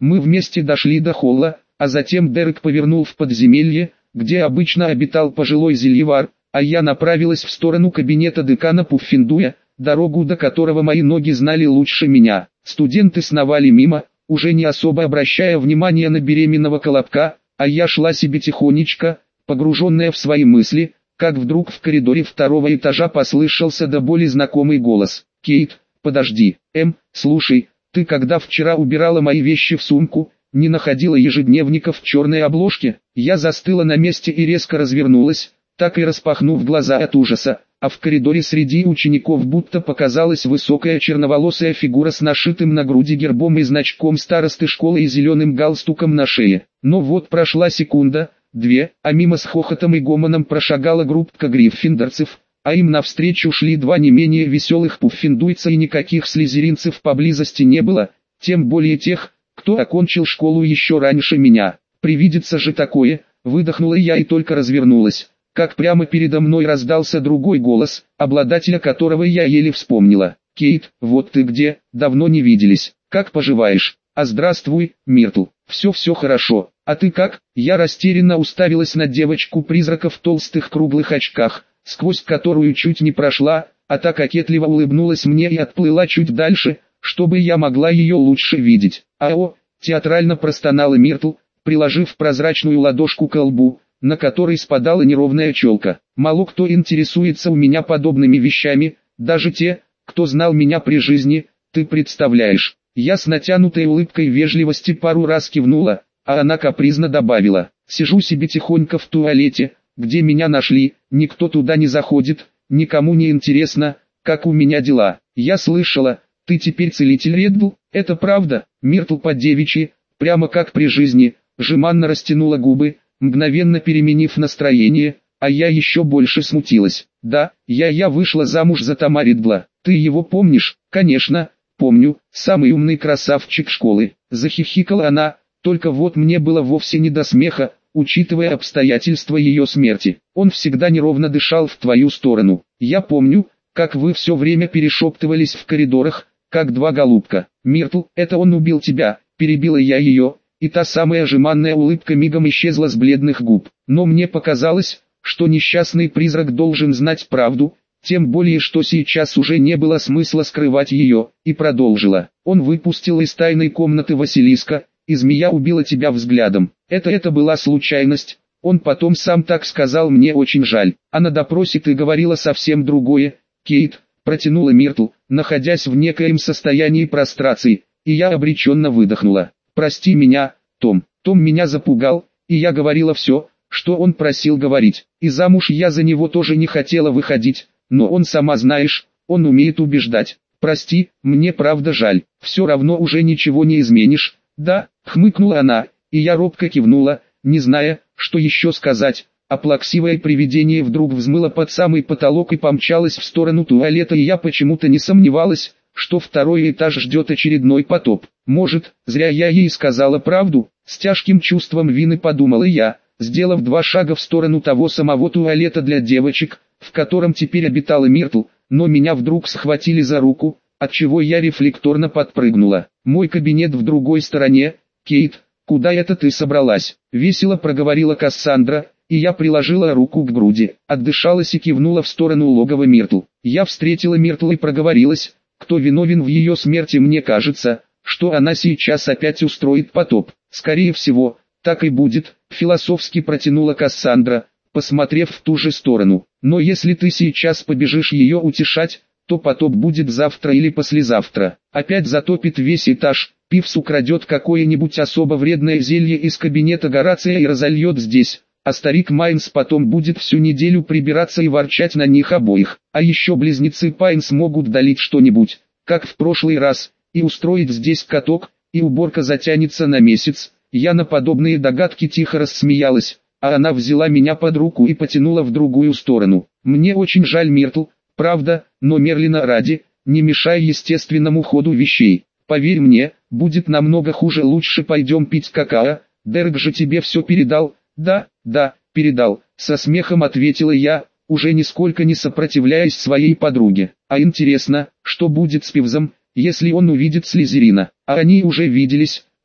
Мы вместе дошли до холла, а затем Дерек повернул в подземелье, где обычно обитал пожилой зельевар, а я направилась в сторону кабинета декана Пуффендуя, дорогу до которого мои ноги знали лучше меня. Студенты сновали мимо, уже не особо обращая внимания на беременного Колобка, а я шла себе тихонечко, погруженная в свои мысли, как вдруг в коридоре второго этажа послышался до боли знакомый голос. «Кейт, подожди, слушай, ты когда вчера убирала мои вещи в сумку, не находила ежедневников в черной обложке?» Я застыла на месте и резко развернулась, так и распахнув глаза от ужаса, а в коридоре среди учеников будто показалась высокая черноволосая фигура с нашитым на груди гербом и значком старосты школы и зеленым галстуком на шее. Но вот прошла секунда, две, а мимо с хохотом и гомоном прошагала группка гриффиндорцев, а им навстречу шли два не менее веселых пуффендуйца, и никаких слизеринцев поблизости не было, тем более тех, кто окончил школу еще раньше меня. Привидится же такое, выдохнула я и только развернулась, как прямо передо мной раздался другой голос, обладателя которого я еле вспомнила. «Кейт, вот ты где, давно не виделись, как поживаешь?» «А здравствуй, Миртл, все хорошо, а ты как?» Я растерянно уставилась на девочку-призрака в толстых круглых очках, сквозь которую чуть не прошла, а та кокетливо улыбнулась мне и отплыла чуть дальше, чтобы я могла ее лучше видеть. «Ао!» – театрально простонала Миртл, приложив прозрачную ладошку к лбу, на которой спадала неровная челка. Мало кто интересуется у меня подобными вещами, даже те, кто знал меня при жизни, ты представляешь. Я с натянутой улыбкой вежливости пару раз кивнула, а она капризно добавила: «Сижу себе тихонько в туалете, где меня нашли, никто туда не заходит, никому не интересно, как у меня дела». Я слышала, ты теперь целитель Реддл, это правда? Миртл по-девичьи, прямо как при жизни, жеманно растянула губы, мгновенно переменив настроение, а я еще больше смутилась. «Да, я вышла замуж за Тома Риддла. Ты его помнишь?» «Конечно, помню, самый умный красавчик школы», — захихикала она, только вот мне было вовсе не до смеха, учитывая обстоятельства ее смерти. «Он всегда неровно дышал в твою сторону. Я помню, как вы все время перешептывались в коридорах, как два голубка. Миртл, это он убил тебя», — перебила я ее, и та самая жеманная улыбка мигом исчезла с бледных губ. Но мне показалось, что несчастный призрак должен знать правду, тем более что сейчас уже не было смысла скрывать ее, и продолжила. «Он выпустил из тайной комнаты Василиска, и змея убила тебя взглядом. Это была случайность, он потом сам так сказал, мне очень жаль. А на допросе ты говорила совсем другое, Кейт», протянула Миртл, находясь в некоем состоянии прострации, и я обреченно выдохнула. «Прости меня, Том». Том меня запугал, и я говорила все, что он просил говорить. И замуж я за него тоже не хотела выходить, но он, сама знаешь, он умеет убеждать. «Прости, мне правда жаль, все равно уже ничего не изменишь». «Да», — хмыкнула она, и я робко кивнула, не зная, что еще сказать. А плаксивое привидение вдруг взмыло под самый потолок и помчалось в сторону туалета, и я почему-то не сомневалась, что второй этаж ждет очередной потоп. Может, зря я ей сказала правду, с тяжким чувством вины подумала я, сделав 2 шага в сторону того самого туалета для девочек, в котором теперь обитала Миртл, но меня вдруг схватили за руку, отчего я рефлекторно подпрыгнула. «Мой кабинет в другой стороне, Кейт, куда это ты собралась?» — весело проговорила Кассандра, и я приложила руку к груди, отдышалась и кивнула в сторону логова Миртл. Я встретила Миртл и проговорилась: «Кто виновен в ее смерти?» «Мне кажется, что она сейчас опять устроит потоп». «Скорее всего, так и будет», — философски протянула Кассандра, посмотрев в ту же сторону. «Но если ты сейчас побежишь ее утешать, то потоп будет завтра или послезавтра. Опять затопит весь этаж, Пивс украдет какое-нибудь особо вредное зелье из кабинета Горация и разольет здесь, а старик Майнс потом будет всю неделю прибираться и ворчать на них обоих. А еще близнецы Пайнс могут долить что-нибудь, как в прошлый раз, и устроить здесь каток, и уборка затянется на месяц». Я на подобные догадки тихо рассмеялась, а она взяла меня под руку и потянула в другую сторону. «Мне очень жаль, Миртл, правда, но Мерлина ради, не мешай естественному ходу вещей. Поверь мне, будет намного хуже, лучше пойдем пить какао, Дерек же тебе все передал». «Да, передал», со смехом ответила я, уже нисколько не сопротивляясь своей подруге. «А интересно, что будет с Пивзом, если он увидит Слизерина?» «А они уже виделись,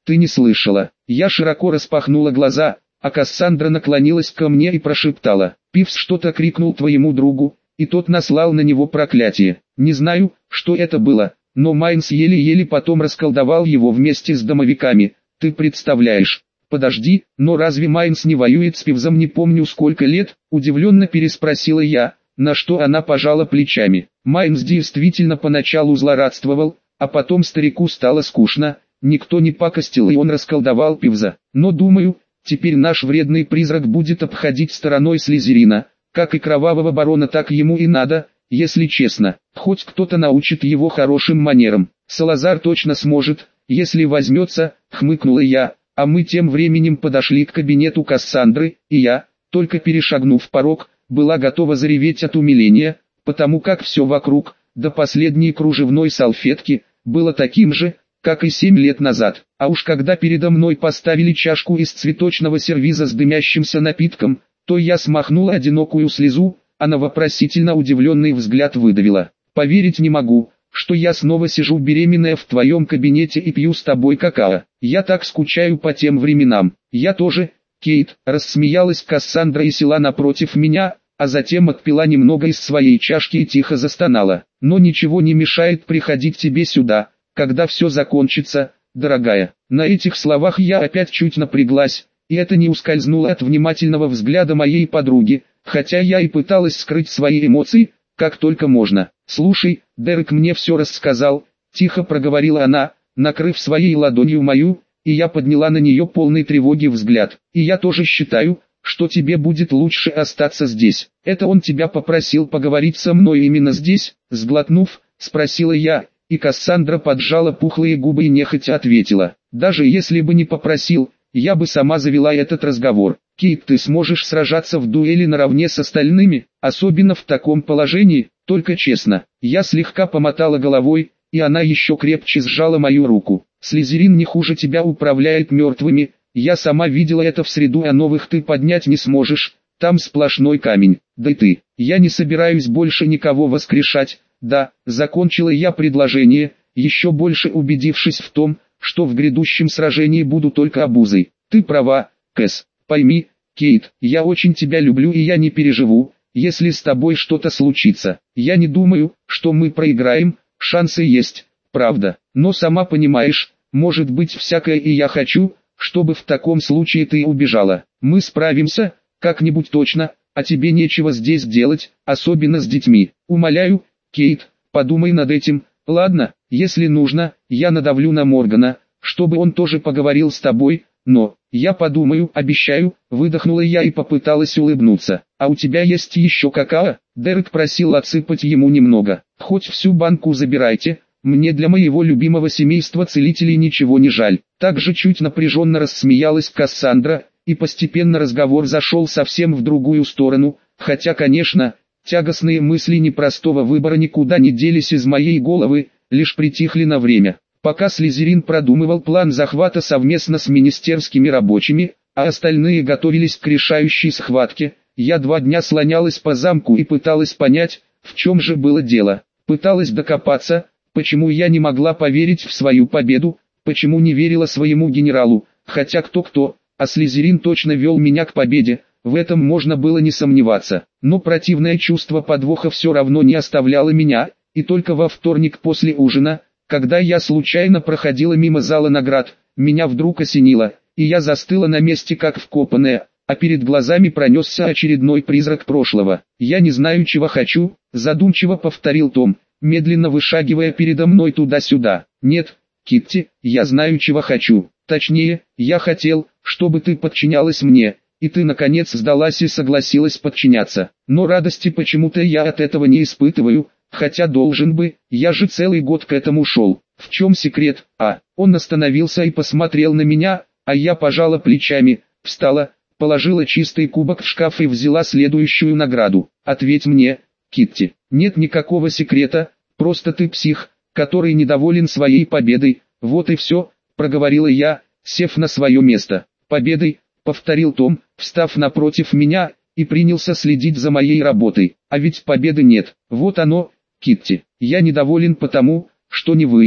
Ты не слышала. Я широко распахнула глаза, а Кассандра наклонилась ко мне и прошептала. Пивз что-то крикнул твоему другу, и тот наслал на него проклятие. Не знаю, что это было, но Майнс еле-еле потом расколдовал его вместе с домовиками. Ты представляешь? Подожди, но разве Майнс не воюет с Пивзом не помню сколько лет? Удивленно переспросила я, на что она пожала плечами. Майнс действительно поначалу злорадствовал, а потом старику стало скучно, никто не пакостил и он расколдовал Пивза. Но думаю, теперь наш вредный призрак будет обходить стороной Слизерина, как и Кровавого Барона, так ему и надо, если честно. Хоть кто-то научит его хорошим манерам. Салазар точно сможет, если возьмется, хмыкнула я, а мы тем временем подошли к кабинету Кассандры, и я, только перешагнув порог, была готова зареветь от умиления, потому как все вокруг, до последней кружевной салфетки, было таким же, как и 7 лет назад. А уж когда передо мной поставили чашку из цветочного сервиза с дымящимся напитком, то я смахнула одинокую слезу, а на вопросительно удивленный взгляд выдавила. Поверить не могу, что я снова сижу беременная в твоем кабинете и пью с тобой какао. Я так скучаю по тем временам. Я тоже, Кейт, рассмеялась Кассандра и села напротив меня, а затем отпила немного из своей чашки и тихо застонала. Но ничего не мешает приходить тебе сюда, когда все закончится, дорогая. На этих словах я опять чуть напряглась, и это не ускользнуло от внимательного взгляда моей подруги, хотя я и пыталась скрыть свои эмоции, как только можно. «Слушай, Дерек мне все рассказал», — тихо проговорила она, накрыв своей ладонью мою, и я подняла на нее полный тревоги взгляд. «И я тоже считаю, что тебе будет лучше остаться здесь. Это он тебя попросил поговорить со мной именно здесь?» Сглотнув, спросила я, и Кассандра поджала пухлые губы и нехотя ответила. «Даже если бы не попросил, я бы сама завела этот разговор. Кейт, ты сможешь сражаться в дуэли наравне с остальными, особенно в таком положении, только честно». Я слегка помотала головой, и она еще крепче сжала мою руку. «Слизерин не хуже тебя управляет мертвыми, я сама видела это в среду, а новых ты поднять не сможешь, там сплошной камень. Да и ты, я не собираюсь больше никого воскрешать». «Да», закончила я предложение, еще больше убедившись в том, что в грядущем сражении буду только обузой. «Ты права, Кэс. Пойми, Кейт, я очень тебя люблю и я не переживу, если с тобой что-то случится. Я не думаю, что мы проиграем, шансы есть, правда. Но сама понимаешь, может быть всякое, и я хочу, чтобы в таком случае ты убежала. Мы справимся, как-нибудь точно, а тебе нечего здесь делать, особенно с детьми. Умоляю, Кейт, подумай над этим, ладно? Если нужно, я надавлю на Моргана, чтобы он тоже поговорил с тобой, но, я подумаю, обещаю», выдохнула я и попыталась улыбнуться. «А у тебя есть еще какао?» Дерек просил отсыпать ему немного. «Хоть всю банку забирайте, мне для моего любимого семейства целителей ничего не жаль». Также чуть напряженно рассмеялась Кассандра, и постепенно разговор зашел совсем в другую сторону, хотя, конечно, тягостные мысли непростого выбора никуда не делись из моей головы, лишь притихли на время. Пока Слизерин продумывал план захвата совместно с министерскими рабочими, а остальные готовились к решающей схватке, я 2 дня слонялась по замку и пыталась понять, в чем же было дело. Пыталась докопаться, почему я не могла поверить в свою победу, почему не верила своему генералу, хотя кто-кто, а Слизерин точно вел меня к победе, в этом можно было не сомневаться. Но противное чувство подвоха все равно не оставляло меня, и только во вторник после ужина, когда я случайно проходила мимо зала наград, меня вдруг осенило, и я застыла на месте как вкопанная, а перед глазами пронесся очередной призрак прошлого. «Я не знаю, чего хочу», задумчиво повторил Том, медленно вышагивая передо мной туда-сюда. «Нет, Китти, я знаю, чего хочу. Точнее, я хотел, чтобы ты подчинялась мне, и ты наконец сдалась и согласилась подчиняться. Но радости почему-то я от этого не испытываю, хотя должен бы, я же целый год к этому шел. В чем секрет?» Он остановился и посмотрел на меня, а я пожала плечами, встала, положила чистый кубок в шкаф и взяла следующую награду. «Ответь мне, Китти». «Нет никакого секрета, просто ты псих, который недоволен своей победой, вот и все», проговорила я, сев на свое место. «Победой», повторил Том, встав напротив меня, и принялся следить за моей работой. «А ведь победы нет. Вот оно, Китти. Я недоволен потому, что не выиграл.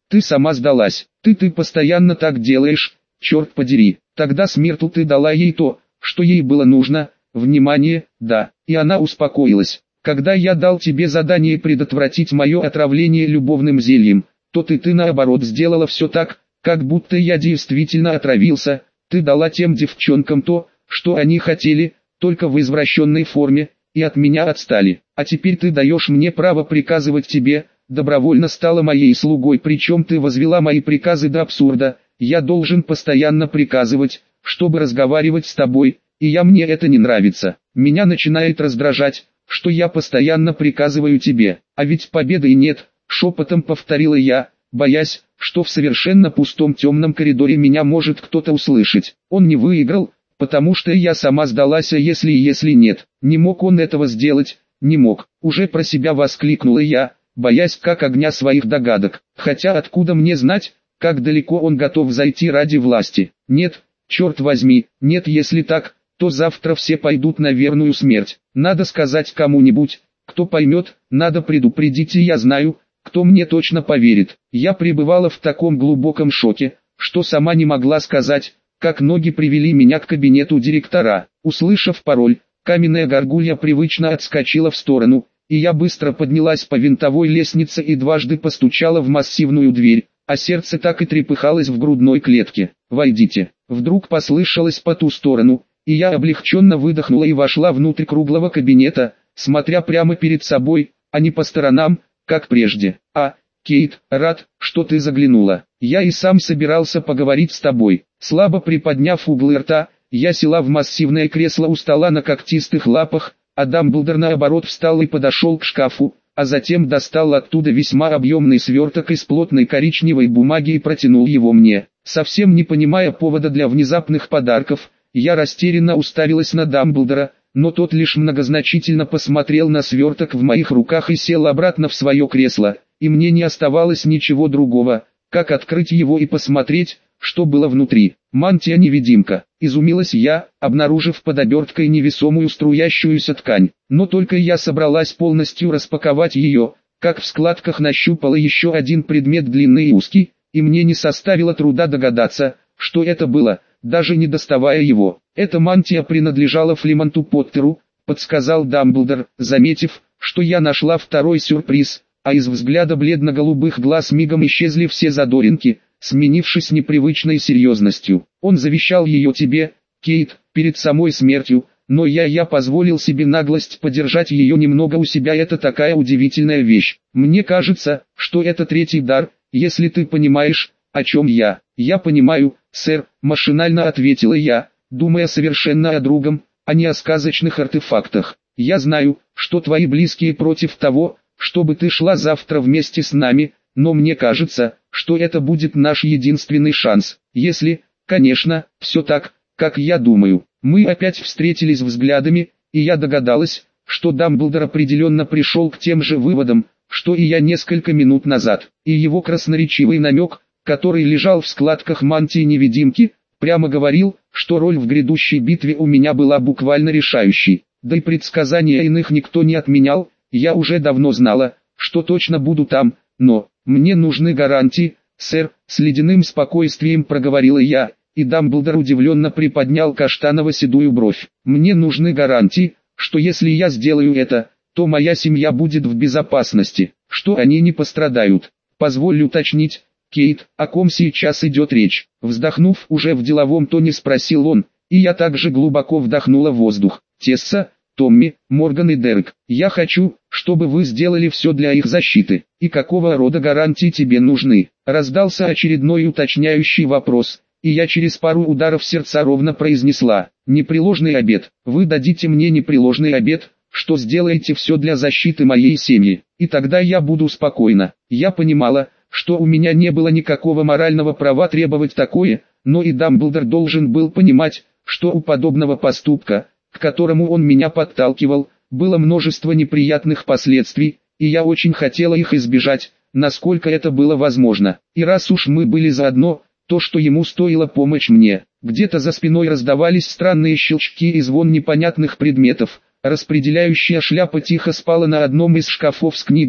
Ты сама сдалась. Ты постоянно так делаешь, черт подери. Тогда Смиртл ты дала ей то, что ей было нужно, внимание, да, и она успокоилась. Когда я дал тебе задание предотвратить мое отравление любовным зельем, то ты наоборот сделала все так, как будто я действительно отравился. Ты дала тем девчонкам то, что они хотели, только в извращенной форме, и от меня отстали. А теперь ты даешь мне право приказывать тебе, добровольно стала моей слугой, причем ты возвела мои приказы до абсурда. Я должен постоянно приказывать, чтобы разговаривать с тобой, и мне это не нравится. Меня начинает раздражать, что я постоянно приказываю тебе, а ведь победы нет, шепотом повторила я, боясь, что в совершенно пустом темном коридоре меня может кто-то услышать. Он не выиграл, потому что я сама сдалась, а если нет, не мог он этого сделать, не мог. Уже про себя воскликнула я, боясь как огня своих догадок, хотя откуда мне знать, как далеко он готов зайти ради власти. Нет, черт возьми, нет, если так, то завтра все пойдут на верную смерть. Надо сказать кому-нибудь, кто поймет, надо предупредить, и я знаю, кто мне точно поверит. Я пребывала в таком глубоком шоке, что сама не могла сказать, как ноги привели меня к кабинету директора. Услышав пароль, каменная горгулья привычно отскочила в сторону, и я быстро поднялась по винтовой лестнице и дважды постучала в массивную дверь, а сердце так и трепыхалось в грудной клетке. «Войдите!» Вдруг послышалось по ту сторону, и я облегченно выдохнула и вошла внутрь круглого кабинета, смотря прямо перед собой, а не по сторонам, как прежде. Кейт, рад, что ты заглянула. Я и сам собирался поговорить с тобой». Слабо приподняв углы рта, я села в массивное кресло у стола на когтистых лапах, а Дамблдор наоборот встал и подошел к шкафу, а затем достал оттуда весьма объемный сверток из плотной коричневой бумаги и протянул его мне. Совсем не понимая повода для внезапных подарков, я растерянно уставилась на Дамблдора, но тот лишь многозначительно посмотрел на сверток в моих руках и сел обратно в свое кресло, и мне не оставалось ничего другого, как открыть его и посмотреть, что было внутри. «Мантия-невидимка», — изумилась я, обнаружив под оберткой невесомую струящуюся ткань. Но только я собралась полностью распаковать ее, как в складках нащупала еще один предмет длинный и узкий, и мне не составило труда догадаться, что это было, даже не доставая его. «Эта мантия принадлежала Флемонту Поттеру», — подсказал Дамблдор, заметив, что я нашла второй сюрприз, а из взгляда бледно-голубых глаз мигом исчезли все задоринки, сменившись непривычной серьезностью. «Он завещал ее тебе, Кейт, перед самой смертью, но я позволил себе наглость подержать ее немного у себя. Это такая удивительная вещь. Мне кажется, что это третий дар, если ты понимаешь, о чем я». «Я понимаю, сэр», — машинально ответила я, думая совершенно о другом, а не о сказочных артефактах. «Я знаю, что твои близкие против того, чтобы ты шла завтра вместе с нами, но мне кажется, что это будет наш единственный шанс, если, конечно, все так, как я думаю». Мы опять встретились взглядами, и я догадалась, что Дамблдор определенно пришел к тем же выводам, что и я несколько минут назад, и его красноречивый намек, который лежал в складках мантии-невидимки, прямо говорил, что роль в грядущей битве у меня была буквально решающей. Да и предсказания иных никто не отменял, я уже давно знала, что точно буду там, но мне нужны гарантии, сэр, с ледяным спокойствием проговорила я, и Дамблдор удивленно приподнял каштаново-седую бровь. «Мне нужны гарантии, что если я сделаю это, то моя семья будет в безопасности, что они не пострадают. Позволь уточнить, Кейт, о ком сейчас идет речь?» Вздохнув уже в деловом тоне спросил он, и я также глубоко вдохнула воздух. «Тесса, Томми, Морган и Дерек, я хочу, чтобы вы сделали все для их защиты. И какого рода гарантии тебе нужны?» Раздался очередной уточняющий вопрос, и я через пару ударов сердца ровно произнесла: «Непреложный обет. Вы дадите мне непреложный обет, что сделаете все для защиты моей семьи, и тогда я буду спокойна». Я понимала, что у меня не было никакого морального права требовать такое, но и Дамблдор должен был понимать, что у подобного поступка, к которому он меня подталкивал, было множество неприятных последствий, и я очень хотела их избежать, насколько это было возможно. И раз уж мы были заодно, то что ему стоило помочь мне. Где-то за спиной раздавались странные щелчки и звон непонятных предметов, распределяющая шляпа тихо спала на одном из шкафов с книгами,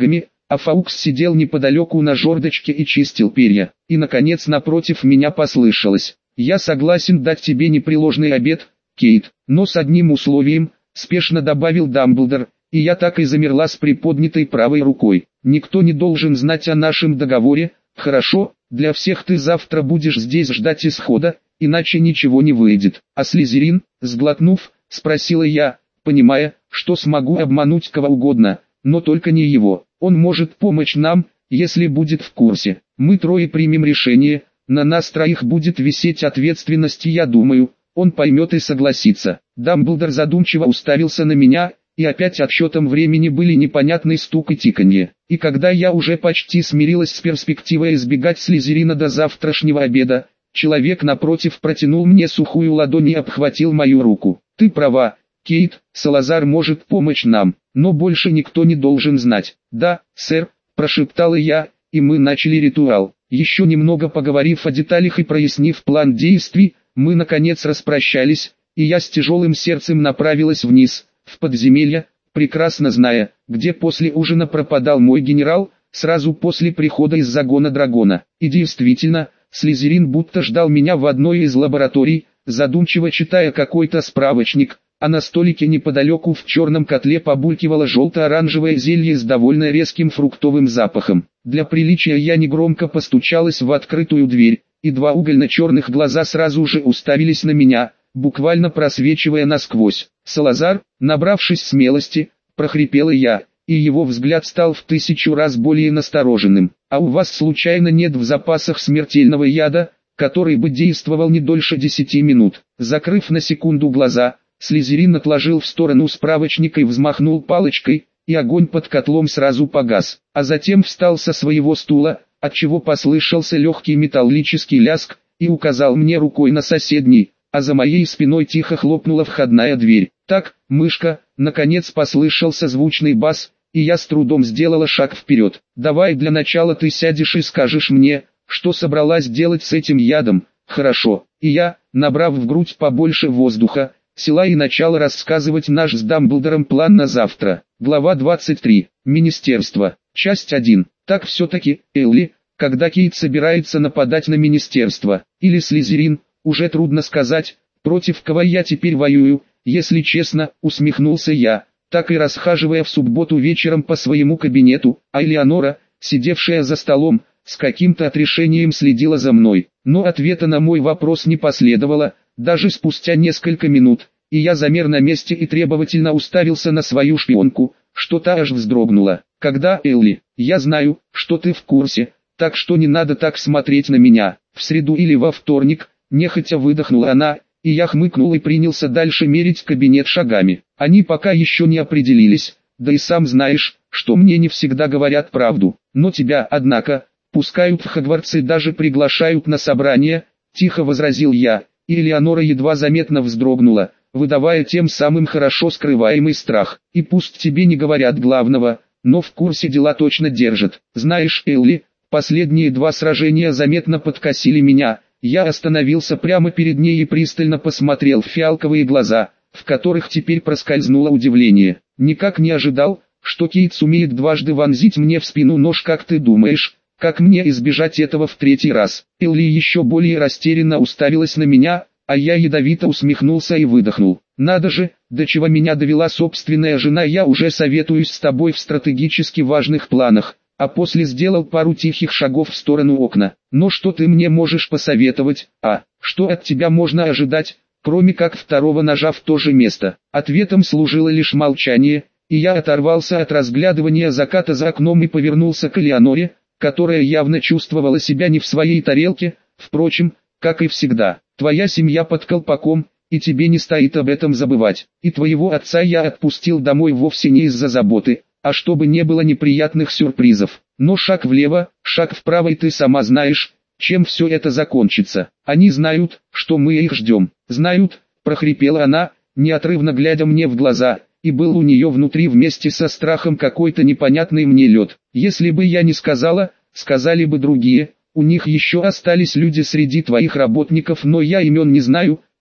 а Фаукс сидел неподалеку на жердочке и чистил перья. И наконец напротив меня послышалось: «Я согласен дать тебе непреложный обет, Кейт, но с одним условием», — спешно добавил Дамблдор, и я так и замерла с приподнятой правой рукой. «Никто не должен знать о нашем договоре, хорошо? Для всех ты завтра будешь здесь ждать исхода, иначе ничего не выйдет». «А Слизерин?» — сглотнув, спросила я, понимая, что смогу обмануть кого угодно, но только не его. «Он может помочь нам, если будет в курсе. Мы трое примем решение, на нас троих будет висеть ответственность, и я думаю, он поймет и согласится». Дамблдор задумчиво уставился на меня, и опять отсчетом времени были непонятный стук и тиканье. И когда я уже почти смирилась с перспективой избегать Слизерина до завтрашнего обеда, человек напротив протянул мне сухую ладонь и обхватил мою руку. «Ты права, Кейт, Салазар может помочь нам, но больше никто не должен знать». «Да, сэр», — прошептала я, и мы начали ритуал. Еще немного поговорив о деталях и прояснив план действий, мы наконец распрощались, и я с тяжелым сердцем направилась вниз, в подземелье, прекрасно зная, где после ужина пропадал мой генерал, сразу после прихода из загона дракона. И действительно, Слизерин будто ждал меня в одной из лабораторий, задумчиво читая какой-то справочник, а на столике неподалеку в черном котле побулькивало желто-оранжевое зелье с довольно резким фруктовым запахом. Для приличия я негромко постучалась в открытую дверь, и два угольно-черных глаза сразу же уставились на меня, буквально просвечивая насквозь. «Салазар», набравшись смелости, прохрипела я, и его взгляд стал в 1000 раз более настороженным. «А у вас случайно нет в запасах смертельного яда, который бы действовал не дольше 10 минут?» Закрыв на секунду глаза, Слизерин отложил в сторону справочник и взмахнул палочкой, и огонь под котлом сразу погас, а затем встал со своего стула, отчего послышался легкий металлический лязг, и указал мне рукой на соседний, а за моей спиной тихо хлопнула входная дверь. «Так, мышка», наконец послышался звучный бас, и я с трудом сделала шаг вперед. «Давай для начала ты сядешь и скажешь мне, что собралась делать с этим ядом». «Хорошо». И я, набрав в грудь побольше воздуха, села и начала рассказывать наш с Дамблдором план на завтра. Глава 23. Министерство. Часть 1. Так все-таки, Элли, когда Кейт собирается нападать на министерство, или Слизерин, уже трудно сказать, против кого я теперь воюю, если честно, усмехнулся я, так и расхаживая в субботу вечером по своему кабинету, а Элеонора, сидевшая за столом, с каким-то отрешением следила за мной. Но ответа на мой вопрос не последовало, даже спустя несколько минут, и я замер на месте и требовательно уставился на свою шпионку, что та аж вздрогнула. «Когда, Элли? Я знаю, что ты в курсе, так что не надо так смотреть на меня. В среду или во вторник», нехотя выдохнула она, и я хмыкнул и принялся дальше мерить кабинет шагами. Они пока еще не определились, да и сам знаешь, что мне не всегда говорят правду. Но тебя, однако, пускают в Хогвартс и даже приглашают на собрание, тихо возразил я, и Элеонора едва заметно вздрогнула, выдавая тем самым хорошо скрываемый страх. «И пусть тебе не говорят главного, но в курсе дела точно держат. Знаешь, Элли, последние 2 сражения заметно подкосили меня». Я остановился прямо перед ней и пристально посмотрел в фиалковые глаза, в которых теперь проскользнуло удивление. «Никак не ожидал, что Кейт сумеет дважды вонзить мне в спину нож, как ты думаешь, как мне избежать этого в 3-й раз?» Элли еще более растерянно уставилась на меня, а я ядовито усмехнулся и выдохнул. «Надо же, до чего меня довела собственная жена, я уже советуюсь с тобой в стратегически важных планах». А после сделал пару тихих шагов в сторону окна. «Но что ты мне можешь посоветовать, а? Что от тебя можно ожидать, кроме как 2-го ножа в то же место?» Ответом служило лишь молчание, и я оторвался от разглядывания заката за окном и повернулся к Элеоноре, которая явно чувствовала себя не в своей тарелке, впрочем, как и всегда. «Твоя семья под колпаком, и тебе не стоит об этом забывать. И твоего отца я отпустил домой вовсе не из-за заботы, а чтобы не было неприятных сюрпризов. Но шаг влево, шаг вправо, и ты сама знаешь, чем все это закончится. Они знают, что мы их ждем». «Знают», — прохрипела она, неотрывно глядя мне в глаза, и был у нее внутри вместе со страхом какой-то непонятный мне лед. «Если бы я не сказала, сказали бы другие, у них еще остались люди среди твоих работников, но я имен не знаю,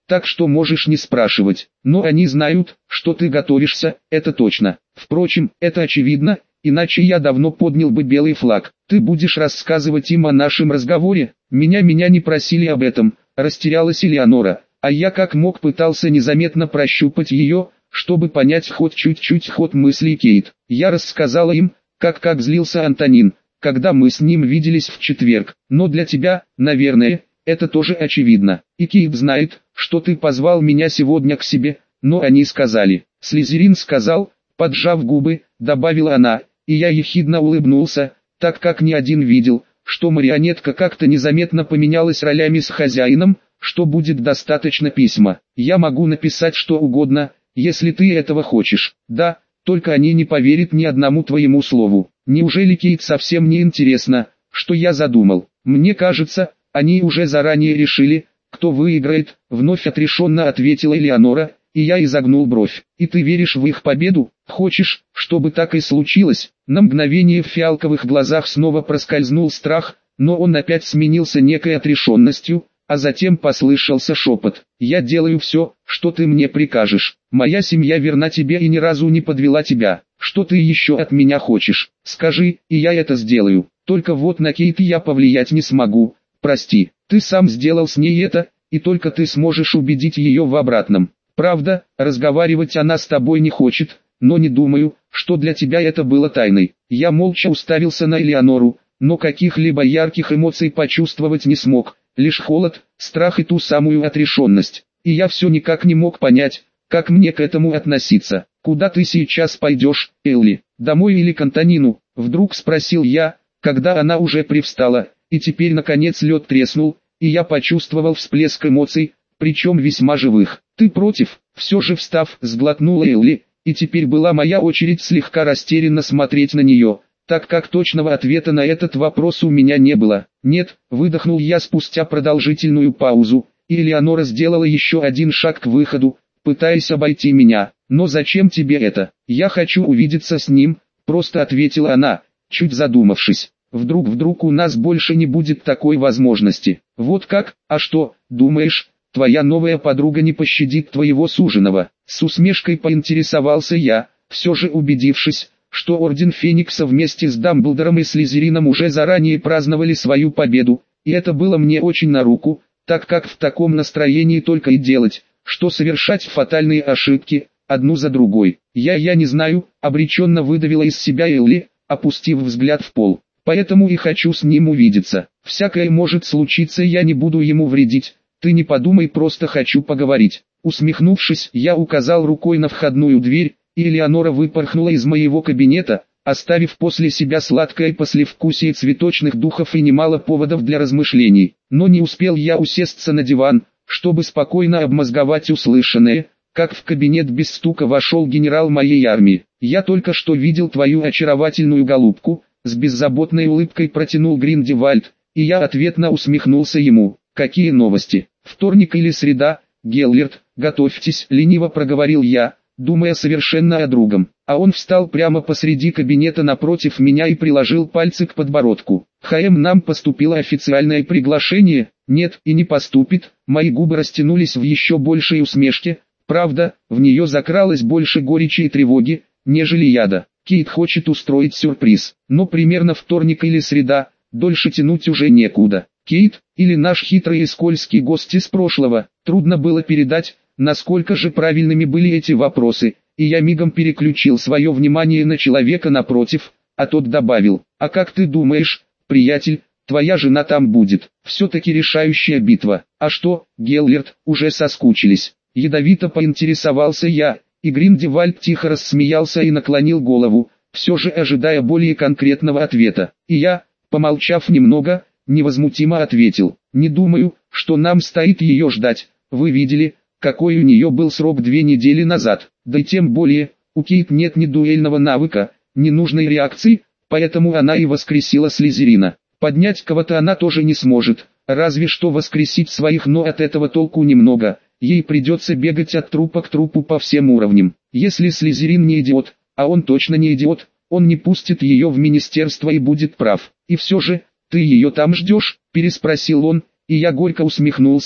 так что можешь не спрашивать. Но они знают, что ты готовишься, это точно. Впрочем, это очевидно, иначе я давно поднял бы белый флаг. Ты будешь рассказывать им о нашем разговоре? Меня не просили об этом, растерялась Элеонора, а я как мог пытался незаметно прощупать ее, чтобы понять хоть чуть-чуть ход мыслей Кейт. Я рассказала им, как злился Антонин, когда мы с ним виделись в четверг. Но для тебя, наверное, это тоже очевидно. И Кейт знает, что ты позвал меня сегодня к себе, но они сказали. Слизерин сказал, поджав губы, добавила она, и я ехидно улыбнулся, так как ни один видел, что марионетка как-то незаметно поменялась ролями с хозяином, что будет достаточно письма. Я могу написать что угодно, если ты этого хочешь. Да, только они не поверят ни одному твоему слову. Неужели Кейт совсем не интересно, что я задумал? Мне кажется, они уже заранее решили, кто выиграет, вновь отрешенно ответила Элеонора, и я изогнул бровь. И ты веришь в их победу? Хочешь, чтобы так и случилось? На мгновение в фиалковых глазах снова проскользнул страх, но он опять сменился некой отрешенностью, а затем послышался шепот. «Я делаю все, что ты мне прикажешь. Моя семья верна тебе и ни разу не подвела тебя. Что ты еще от меня хочешь? Скажи, и я это сделаю. Только вот на Кейт я повлиять не смогу. Прости, ты сам сделал с ней это, и только ты сможешь убедить ее в обратном. Правда, разговаривать она с тобой не хочет, но не думаю, что для тебя это было тайной». Я молча уставился на Элеонору, но каких-либо ярких эмоций почувствовать не смог. Лишь холод, страх и ту самую отрешенность. И я все никак не мог понять, как мне к этому относиться. «Куда ты сейчас пойдешь, Элли? Домой или к Антонину?» Вдруг спросил я, когда она уже привстала, и теперь наконец лед треснул, и я почувствовал всплеск эмоций, причем весьма живых. «Ты против?» Все же встав, сглотнула Элли, и теперь была моя очередь слегка растерянно смотреть на нее, так как точного ответа на этот вопрос у меня не было. «Нет», выдохнул я спустя продолжительную паузу, и Элеонора сделала еще один шаг к выходу, пытаясь обойти меня. «Но зачем тебе это? Я хочу увидеться с ним», просто ответила она, чуть задумавшись. Вдруг у нас больше не будет такой возможности». «Вот как? А что, думаешь, твоя новая подруга не пощадит твоего суженого?» С усмешкой поинтересовался я, все же убедившись, что Орден Феникса вместе с Дамблдором и Слизерином уже заранее праздновали свою победу, и это было мне очень на руку, так как в таком настроении только и делать, что совершать фатальные ошибки, одну за другой. «Я не знаю», обреченно выдавила из себя Элли, опустив взгляд в пол. «Поэтому и хочу с ним увидеться. Всякое может случиться, я не буду ему вредить. Ты не подумай, просто хочу поговорить». Усмехнувшись, я указал рукой на входную дверь, и Элеонора выпорхнула из моего кабинета, оставив после себя сладкое послевкусие цветочных духов и немало поводов для размышлений. Но не успел я усесться на диван, чтобы спокойно обмозговать услышанное, как в кабинет без стука вошел генерал моей армии. «Я только что видел твою очаровательную голубку», с беззаботной улыбкой протянул Гриндевальд, и я ответно усмехнулся ему. «Какие новости? Вторник или среда, Геллерт, готовьтесь», лениво проговорил я, думая совершенно о другом. А он встал прямо посреди кабинета напротив меня и приложил пальцы к подбородку. «Нам поступило официальное приглашение?» «Нет, и не поступит». Мои губы растянулись в еще большей усмешке. Правда, в нее закралось больше горечи и тревоги, нежели яда. Кейт хочет устроить сюрприз, но примерно вторник или среда, дольше тянуть уже некуда. Кейт, или наш хитрый и скользкий гость из прошлого, трудно было передать, насколько же правильными были эти вопросы, и я мигом переключил свое внимание на человека напротив, а тот добавил: «А как ты думаешь, приятель, твоя жена там будет? Все-таки решающая битва». «А что, Геллерт, уже соскучились?» Ядовито поинтересовался я, и Гриндевальд тихо рассмеялся и наклонил голову, все же ожидая более конкретного ответа. И я, помолчав немного, невозмутимо ответил: «Не думаю, что нам стоит ее ждать. Вы видели, какой у нее был срок 2 недели назад. Да и тем более, у Кейт нет ни дуэльного навыка, ни нужной реакции, поэтому она и воскресила Слизерина. Поднять кого-то она тоже не сможет, разве что воскресить своих, но от этого толку немного. Ей придется бегать от трупа к трупу по всем уровням. Если Слизерин не идиот, а он точно не идиот, он не пустит ее в министерство и будет прав. И все же, ты ее там ждешь?» – переспросил он, и я горько усмехнулся,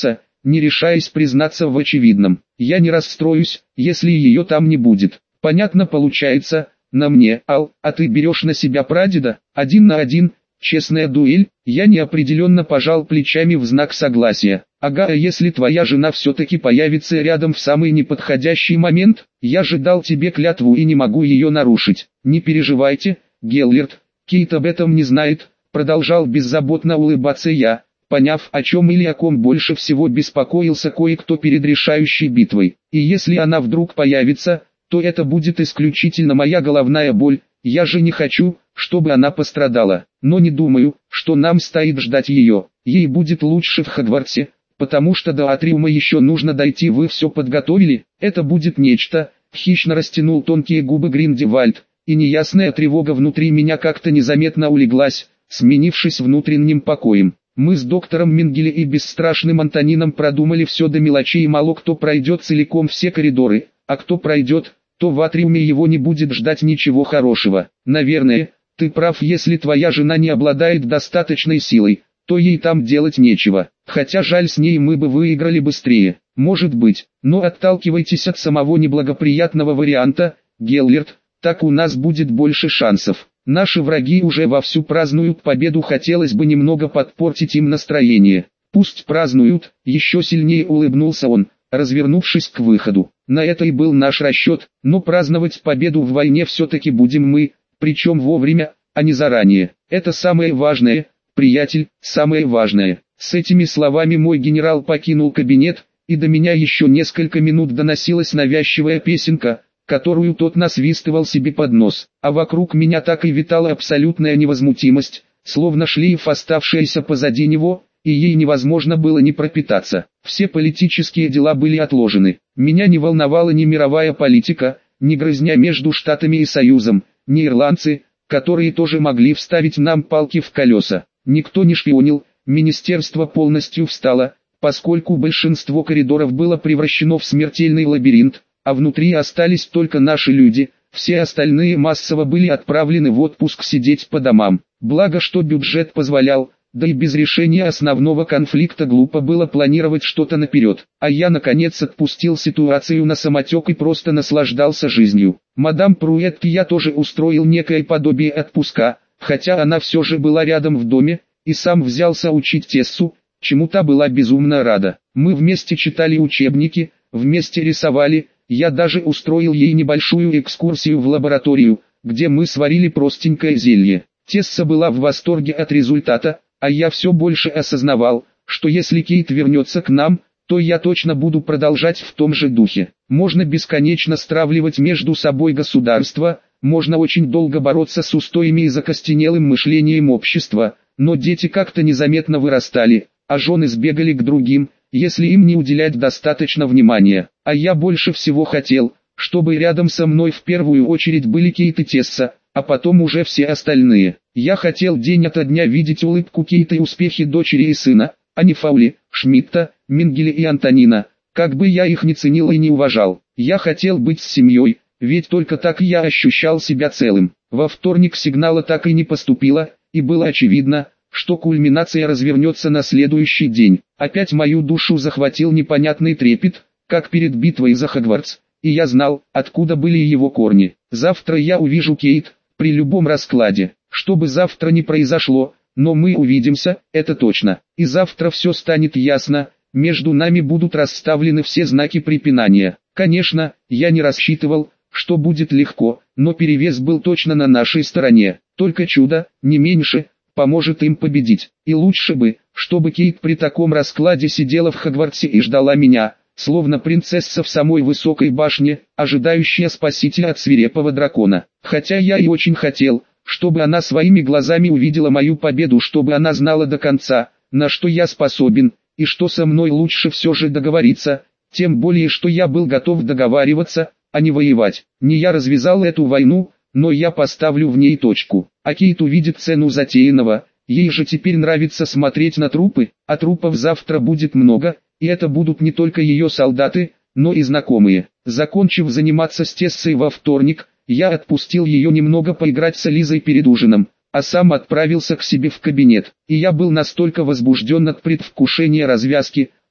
не решаясь признаться в очевидном. Я не расстроюсь, если ее там не будет. Понятно получается, на мне, Ал, а ты берешь на себя прадеда, 1 на 1, честная дуэль. Я неопределенно пожал плечами в знак согласия. Ага, а если твоя жена все-таки появится рядом в самый неподходящий момент, я же дал тебе клятву и не могу ее нарушить. Не переживайте, Геллерт, Кейт об этом не знает, продолжал беззаботно улыбаться я, поняв, о чем или о ком больше всего беспокоился кое-кто перед решающей битвой. И если она вдруг появится, то это будет исключительно моя головная боль. Я же не хочу, чтобы она пострадала, но не думаю, что нам стоит ждать ее. Ей будет лучше в Хогвартсе, потому что до Атриума еще нужно дойти. Вы все подготовили? Это будет нечто. Хищно растянул тонкие губы Гриндевальд, и неясная тревога внутри меня как-то незаметно улеглась, сменившись внутренним покоем. Мы с доктором Мингеле и бесстрашным Антонином продумали все до мелочей, и мало кто пройдет целиком все коридоры, а кто пройдет, то в Атриуме его не будет ждать ничего хорошего. Наверное, ты прав, если твоя жена не обладает достаточной силой, то ей там делать нечего. Хотя жаль, с ней мы бы выиграли быстрее. Может быть, но отталкивайтесь от самого неблагоприятного варианта, Геллерт, так у нас будет больше шансов. Наши враги уже вовсю празднуют победу, хотелось бы немного подпортить им настроение. Пусть празднуют, еще сильнее улыбнулся он, развернувшись к выходу. На это и был наш расчет, но праздновать победу в войне все-таки будем мы, причем вовремя, а не заранее. Это самое важное, приятель, самое важное. С этими словами мой генерал покинул кабинет, и до меня еще несколько минут доносилась навязчивая песенка, которую тот насвистывал себе под нос, а вокруг меня так и витала абсолютная невозмутимость, словно шлейф, оставшийся позади него, и ей невозможно было не пропитаться. Все политические дела были отложены. Меня не волновала ни мировая политика, ни грызня между Штатами и Союзом, ни ирландцы, которые тоже могли вставить нам палки в колеса. Никто не шпионил, министерство полностью встало, поскольку большинство коридоров было превращено в смертельный лабиринт, а внутри остались только наши люди, все остальные массово были отправлены в отпуск сидеть по домам. Благо, что бюджет позволял, да и без решения основного конфликта глупо было планировать что-то наперед. А я наконец отпустил ситуацию на самотек и просто наслаждался жизнью. Мадам Пруэтке я тоже устроил некое подобие отпуска, хотя она все же была рядом в доме, и сам взялся учить Тессу, чему та была безумно рада. Мы вместе читали учебники, вместе рисовали, я даже устроил ей небольшую экскурсию в лабораторию, где мы сварили простенькое зелье. Тесса была в восторге от результата, а я все больше осознавал, что если Кейт вернется к нам, то я точно буду продолжать в том же духе. Можно бесконечно стравливать между собой государства, можно очень долго бороться с устоями и закостенелым мышлением общества, но дети как-то незаметно вырастали, а жены сбегали к другим, если им не уделять достаточно внимания. А я больше всего хотел, чтобы рядом со мной в первую очередь были Кейт и Тесса, а потом уже все остальные. Я хотел день ото дня видеть улыбку Кейта и успехи дочери и сына, а не Фаули, Шмидта, Мингеля и Антонина, как бы я их ни ценил и не уважал. Я хотел быть с семьей, ведь только так я ощущал себя целым. Во вторник сигнала так и не поступило, и было очевидно, что кульминация развернется на следующий день. Опять мою душу захватил непонятный трепет, как перед битвой за Хогвартс, и я знал, откуда были его корни. Завтра я увижу Кейт, при любом раскладе. Что бы завтра ни произошло, но мы увидимся, это точно. И завтра все станет ясно, между нами будут расставлены все знаки препинания. Конечно, я не рассчитывал, что будет легко, но перевес был точно на нашей стороне. Только чудо, не меньше, поможет им победить. И лучше бы, чтобы Кейт при таком раскладе сидела в Хогвартсе и ждала меня, словно принцесса в самой высокой башне, ожидающая спасителя от свирепого дракона. Хотя я и очень хотел, чтобы она своими глазами увидела мою победу, чтобы она знала до конца, на что я способен, и что со мной лучше все же договориться, тем более что я был готов договариваться, а не воевать. Не я развязал эту войну, но я поставлю в ней точку. А Кейт увидит цену затеянного, ей же теперь нравится смотреть на трупы, а трупов завтра будет много, и это будут не только ее солдаты, но и знакомые. Закончив заниматься с Тессой во вторник, я отпустил ее немного поиграть с Лизой перед ужином, а сам отправился к себе в кабинет. И я был настолько возбужден от предвкушения развязки,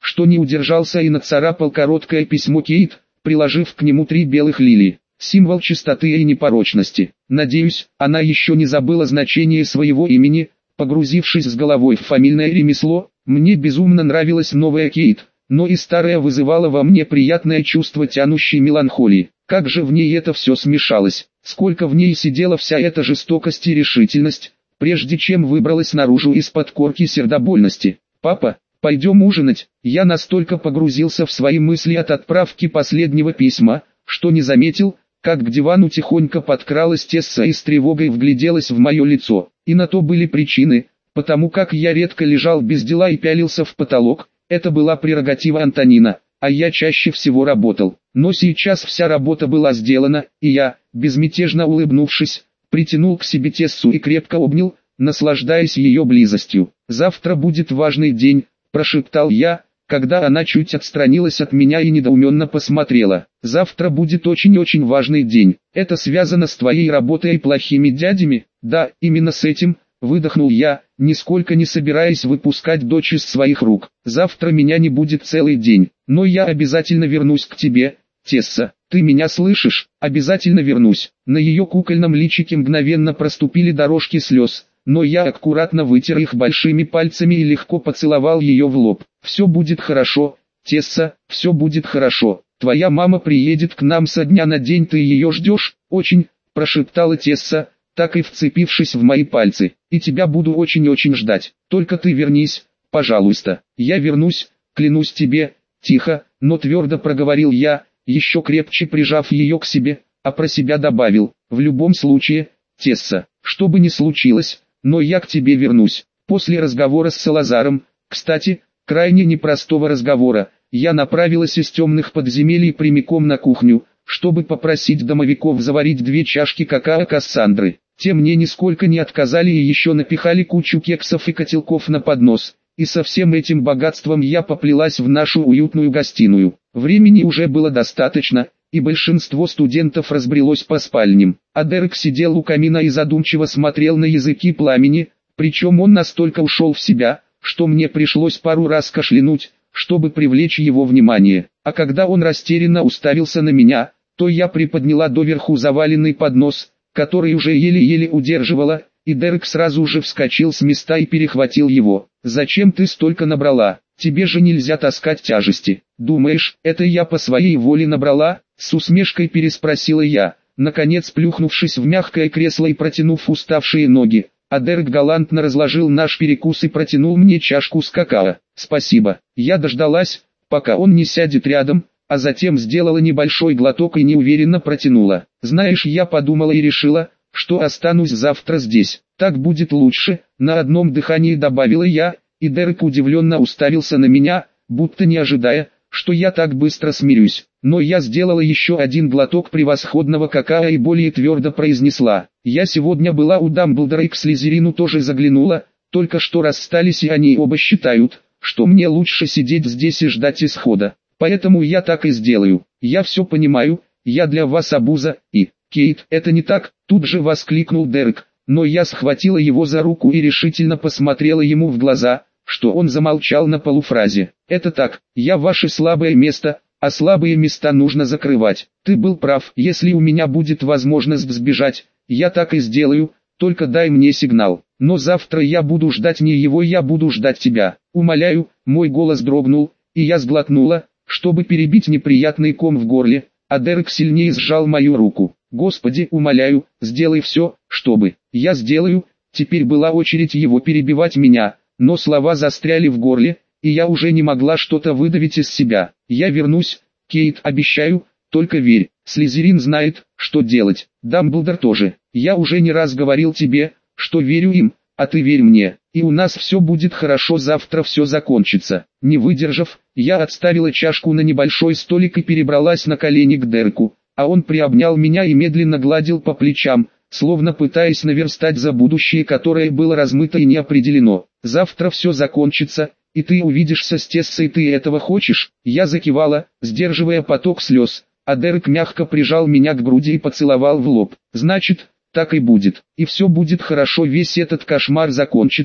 что не удержался и нацарапал короткое письмо Кейт, приложив к нему 3 белых лилии. Символ чистоты и непорочности. Надеюсь, она еще не забыла значение своего имени, погрузившись с головой в фамильное ремесло. Мне безумно нравилась новая Кейт, но и старая вызывала во мне приятное чувство тянущей меланхолии. Как же в ней это все смешалось, сколько в ней сидела вся эта жестокость и решительность, прежде чем выбралась наружу из-под корки сердобольности. «Папа, пойдем ужинать». Я настолько погрузился в свои мысли от отправки последнего письма, что не заметил, как к дивану тихонько подкралась Тесса и с тревогой вгляделась в мое лицо. И на то были причины, потому как я редко лежал без дела и пялился в потолок. Это была прерогатива Антонина, а я чаще всего работал. Но сейчас вся работа была сделана, и я, безмятежно улыбнувшись, притянул к себе Тессу и крепко обнял, наслаждаясь ее близостью. «Завтра будет важный день», – прошептал я, когда она чуть отстранилась от меня и недоуменно посмотрела. «Завтра будет очень-очень важный день. Это связано с твоей работой и плохими дядями?» «Да, именно с этим», – выдохнул я, нисколько не собираясь выпускать дочь из своих рук. «Завтра меня не будет целый день, но я обязательно вернусь к тебе, Тесса. Ты меня слышишь? Обязательно вернусь». На ее кукольном личике мгновенно проступили дорожки слез, но я аккуратно вытер их большими пальцами и легко поцеловал ее в лоб. «Все будет хорошо, Тесса, все будет хорошо. Твоя мама приедет к нам со дня на день, ты ее ждешь?» «Очень», – прошептала Тесса, так и вцепившись в мои пальцы. «И тебя буду очень-очень ждать. Только ты вернись, пожалуйста». «Я вернусь, клянусь тебе», – тихо, но твердо проговорил я, еще крепче прижав ее к себе, а про себя добавил: «В любом случае, Тесса, что бы ни случилось, но я к тебе вернусь». После разговора с Салазаром, кстати, крайне непростого разговора, я направилась из темных подземелий прямиком на кухню, чтобы попросить домовиков заварить 2 чашки какао Кассандры. Те мне нисколько не отказали и еще напихали кучу кексов и котелков на поднос. И со всем этим богатством я поплелась в нашу уютную гостиную. Времени уже было достаточно, и большинство студентов разбрелось по спальням. А Дерек сидел у камина и задумчиво смотрел на языки пламени, причем он настолько ушел в себя, что мне пришлось пару раз кашлянуть, чтобы привлечь его внимание. А когда он растерянно уставился на меня, то я приподняла доверху заваленный поднос, который уже еле-еле удерживала, и Дерек сразу же вскочил с места и перехватил его. «Зачем ты столько набрала? Тебе же нельзя таскать тяжести». «Думаешь, это я по своей воле набрала?» — с усмешкой переспросила я, наконец плюхнувшись в мягкое кресло и протянув уставшие ноги. А Дерек галантно разложил наш перекус и протянул мне чашку с какао. «Спасибо». Я дождалась, пока он не сядет рядом, а затем сделала небольшой глоток и неуверенно протянула. «Знаешь, я подумала и решила, что останусь завтра здесь. Так будет лучше», — на одном дыхании добавила я, и Дерек удивленно уставился на меня, будто не ожидая, что я так быстро смирюсь. Но я сделала еще один глоток превосходного какао и более твердо произнесла: «Я сегодня была у Дамблдора и к Слизерину тоже заглянула, только что расстались и они оба считают, что мне лучше сидеть здесь и ждать исхода. Поэтому я так и сделаю. Я все понимаю, я для вас обуза, и...» «Кейт, это не так», — тут же воскликнул Дерек, но я схватила его за руку и решительно посмотрела ему в глаза, что он замолчал на полуфразе. «Это так, я ваше слабое место, а слабые места нужно закрывать. Ты был прав, если у меня будет возможность сбежать, я так и сделаю, только дай мне сигнал. Но завтра я буду ждать не его, я буду ждать тебя. Умоляю». Мой голос дрогнул, и я сглотнула, чтобы перебить неприятный ком в горле, а Дерек сильнее сжал мою руку. «Господи, умоляю, сделай все, чтобы...» «Я сделаю». Теперь была очередь его перебивать меня, но слова застряли в горле, и я уже не могла что-то выдавить из себя. «Я вернусь, Кейт, обещаю, только верь. Слизерин знает, что делать. Дамблдор тоже. Я уже не раз говорил тебе, что верю им, а ты верь мне, и у нас все будет хорошо, завтра все закончится». Не выдержав, я отставила чашку на небольшой столик и перебралась на колени к Дереку, а он приобнял меня и медленно гладил по плечам, словно пытаясь наверстать за будущее, которое было размыто и не определено. «Завтра все закончится, и ты увидишься с Тессой, ты этого хочешь?» Я закивала, сдерживая поток слез, а Дерек мягко прижал меня к груди и поцеловал в лоб. «Значит, так и будет, и все будет хорошо, весь этот кошмар закончится,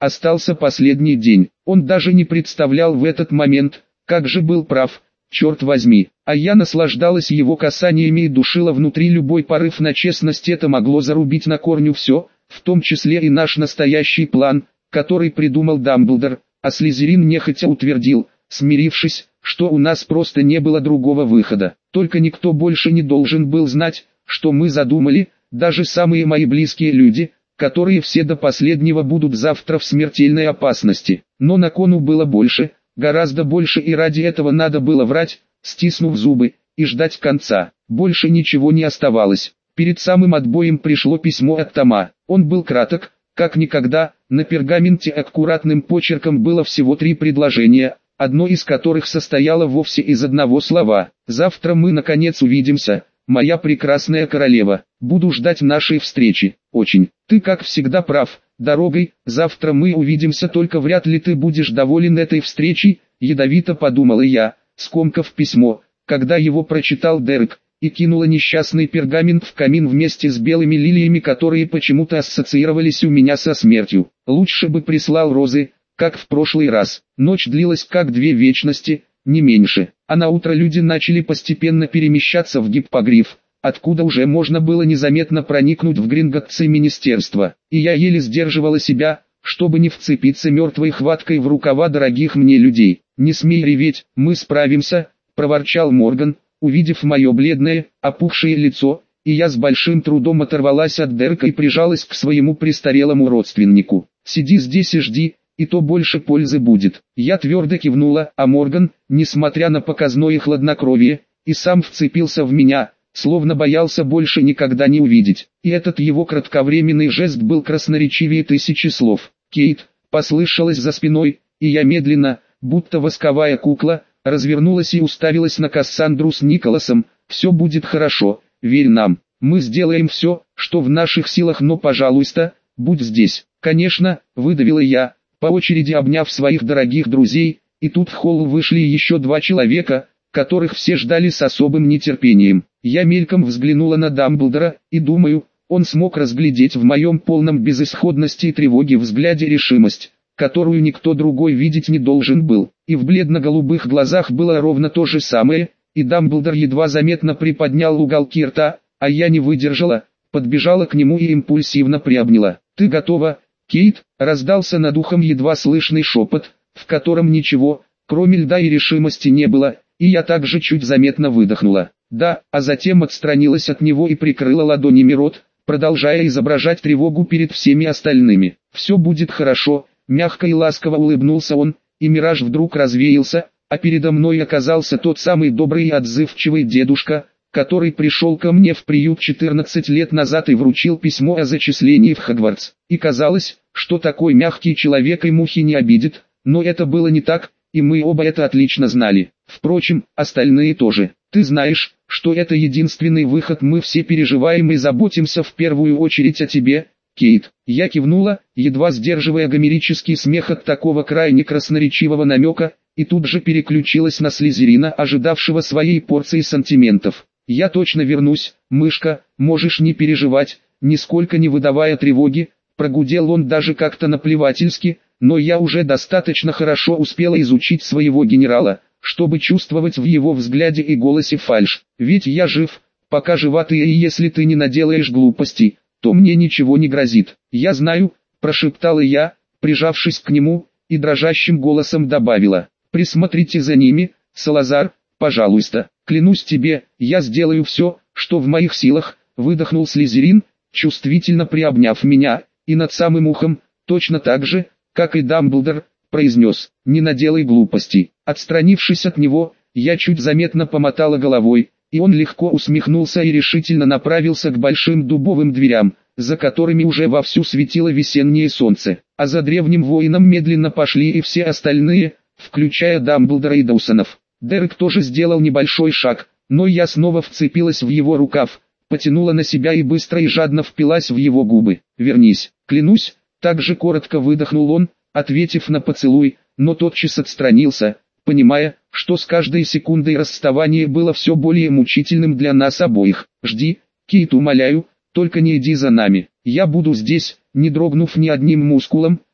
остался последний день. Он даже не представлял в этот момент, как же был прав, черт возьми. А я наслаждалась его касаниями и душила внутри любой порыв на честность. Это могло зарубить на корню все, в том числе и наш настоящий план, который придумал Дамблдор, а Слизерин нехотя утвердил, смирившись, что у нас просто не было другого выхода. Только никто больше не должен был знать, что мы задумали, даже самые мои близкие люди, которые все до последнего будут завтра в смертельной опасности. Но на кону было больше, гораздо больше, и ради этого надо было врать, стиснув зубы, и ждать конца. Больше ничего не оставалось. Перед самым отбоем пришло письмо от Тома. Он был краток, как никогда, на пергаменте аккуратным почерком было всего 3 предложения, одно из которых состояло вовсе из одного слова. «Завтра мы наконец увидимся, моя прекрасная королева. Буду ждать нашей встречи. Очень. Ты как всегда прав, дорогой, завтра мы увидимся, только вряд ли ты будешь доволен этой встречей», ядовито подумала я, скомкав письмо, когда его прочитал Дерек, и кинула несчастный пергамент в камин вместе с белыми лилиями, которые почему-то ассоциировались у меня со смертью. Лучше бы прислал розы, как в прошлый раз. Ночь длилась как 2 вечности, не меньше, а на утро люди начали постепенно перемещаться в гиппогриф, откуда уже можно было незаметно проникнуть в Гринготтс и министерство, и я еле сдерживала себя, чтобы не вцепиться мертвой хваткой в рукава дорогих мне людей. «Не смей реветь, мы справимся», — проворчал Морган, увидев мое бледное, опухшее лицо, и я с большим трудом оторвалась от Дерека и прижалась к своему престарелому родственнику. «Сиди здесь и жди, и то больше пользы будет». Я твердо кивнула, а Морган, несмотря на показное хладнокровие, и сам вцепился в меня, словно боялся больше никогда не увидеть. И этот его кратковременный жест был красноречивее 1000 слов. «Кейт», послышалось за спиной, и я медленно, будто восковая кукла, развернулась и уставилась на Кассандру с Николасом. «Все будет хорошо, верь нам, мы сделаем все, что в наших силах, но пожалуйста, будь здесь». «Конечно», — выдавила я, по очереди обняв своих дорогих друзей, и тут в холл вышли еще 2 человека, которых все ждали с особым нетерпением. Я мельком взглянула на Дамблдора, и думаю, он смог разглядеть в моем полном безысходности и тревоге взгляде решимость, которую никто другой видеть не должен был. И в бледно-голубых глазах было ровно то же самое, и Дамблдор едва заметно приподнял уголки рта, а я не выдержала, подбежала к нему и импульсивно приобняла. «Ты готова, Кейт?» — раздался над ухом едва слышный шепот, в котором ничего, кроме льда и решимости, не было, и я также чуть заметно выдохнула. «Да», а затем отстранилась от него и прикрыла ладонями рот, продолжая изображать тревогу перед всеми остальными. «Все будет хорошо», — мягко и ласково улыбнулся он, и мираж вдруг развеялся, а передо мной оказался тот самый добрый и отзывчивый дедушка, который пришел ко мне в приют 14 лет назад и вручил письмо о зачислении в Хогвартс. И казалось, что такой мягкий человек и мухи не обидит, но это было не так, и мы оба это отлично знали. Впрочем, остальные тоже. «Ты знаешь, что это единственный выход, мы все переживаем и заботимся в первую очередь о тебе, Кейт». Я кивнула, едва сдерживая гомерический смех от такого крайне красноречивого намека, и тут же переключилась на Слизерина, ожидавшего своей порции сантиментов. «Я точно вернусь, мышка, можешь не переживать», нисколько не выдавая тревоги, прогудел он даже как-то наплевательски, но я уже достаточно хорошо успела изучить своего генерала, чтобы чувствовать в его взгляде и голосе фальшь. «Ведь я жив, пока жива ты, и если ты не наделаешь глупостей, то мне ничего не грозит». «Я знаю», — прошептала я, прижавшись к нему, и дрожащим голосом добавила: «Присмотрите за ними, Салазар, пожалуйста. Клянусь тебе, я сделаю все, что в моих силах», — выдохнул Слизерин, чувствительно приобняв меня, и над самым ухом, точно так же, как и Дамблдор, произнес: «Не наделай глупостей». Отстранившись от него, я чуть заметно помотала головой, и он легко усмехнулся и решительно направился к большим дубовым дверям, за которыми уже вовсю светило весеннее солнце. А за древним воином медленно пошли и все остальные, включая Дамблдора и Доусонов. Дерек тоже сделал небольшой шаг, но я снова вцепилась в его рукав, потянула на себя и быстро и жадно впилась в его губы. «Вернись, клянусь», так же коротко выдохнул он, ответив на поцелуй, но тотчас отстранился, понимая, что с каждой секундой расставание было все более мучительным для нас обоих. «Жди, Кейт, умоляю, только не иди за нами. Я буду здесь», не дрогнув ни одним мускулом,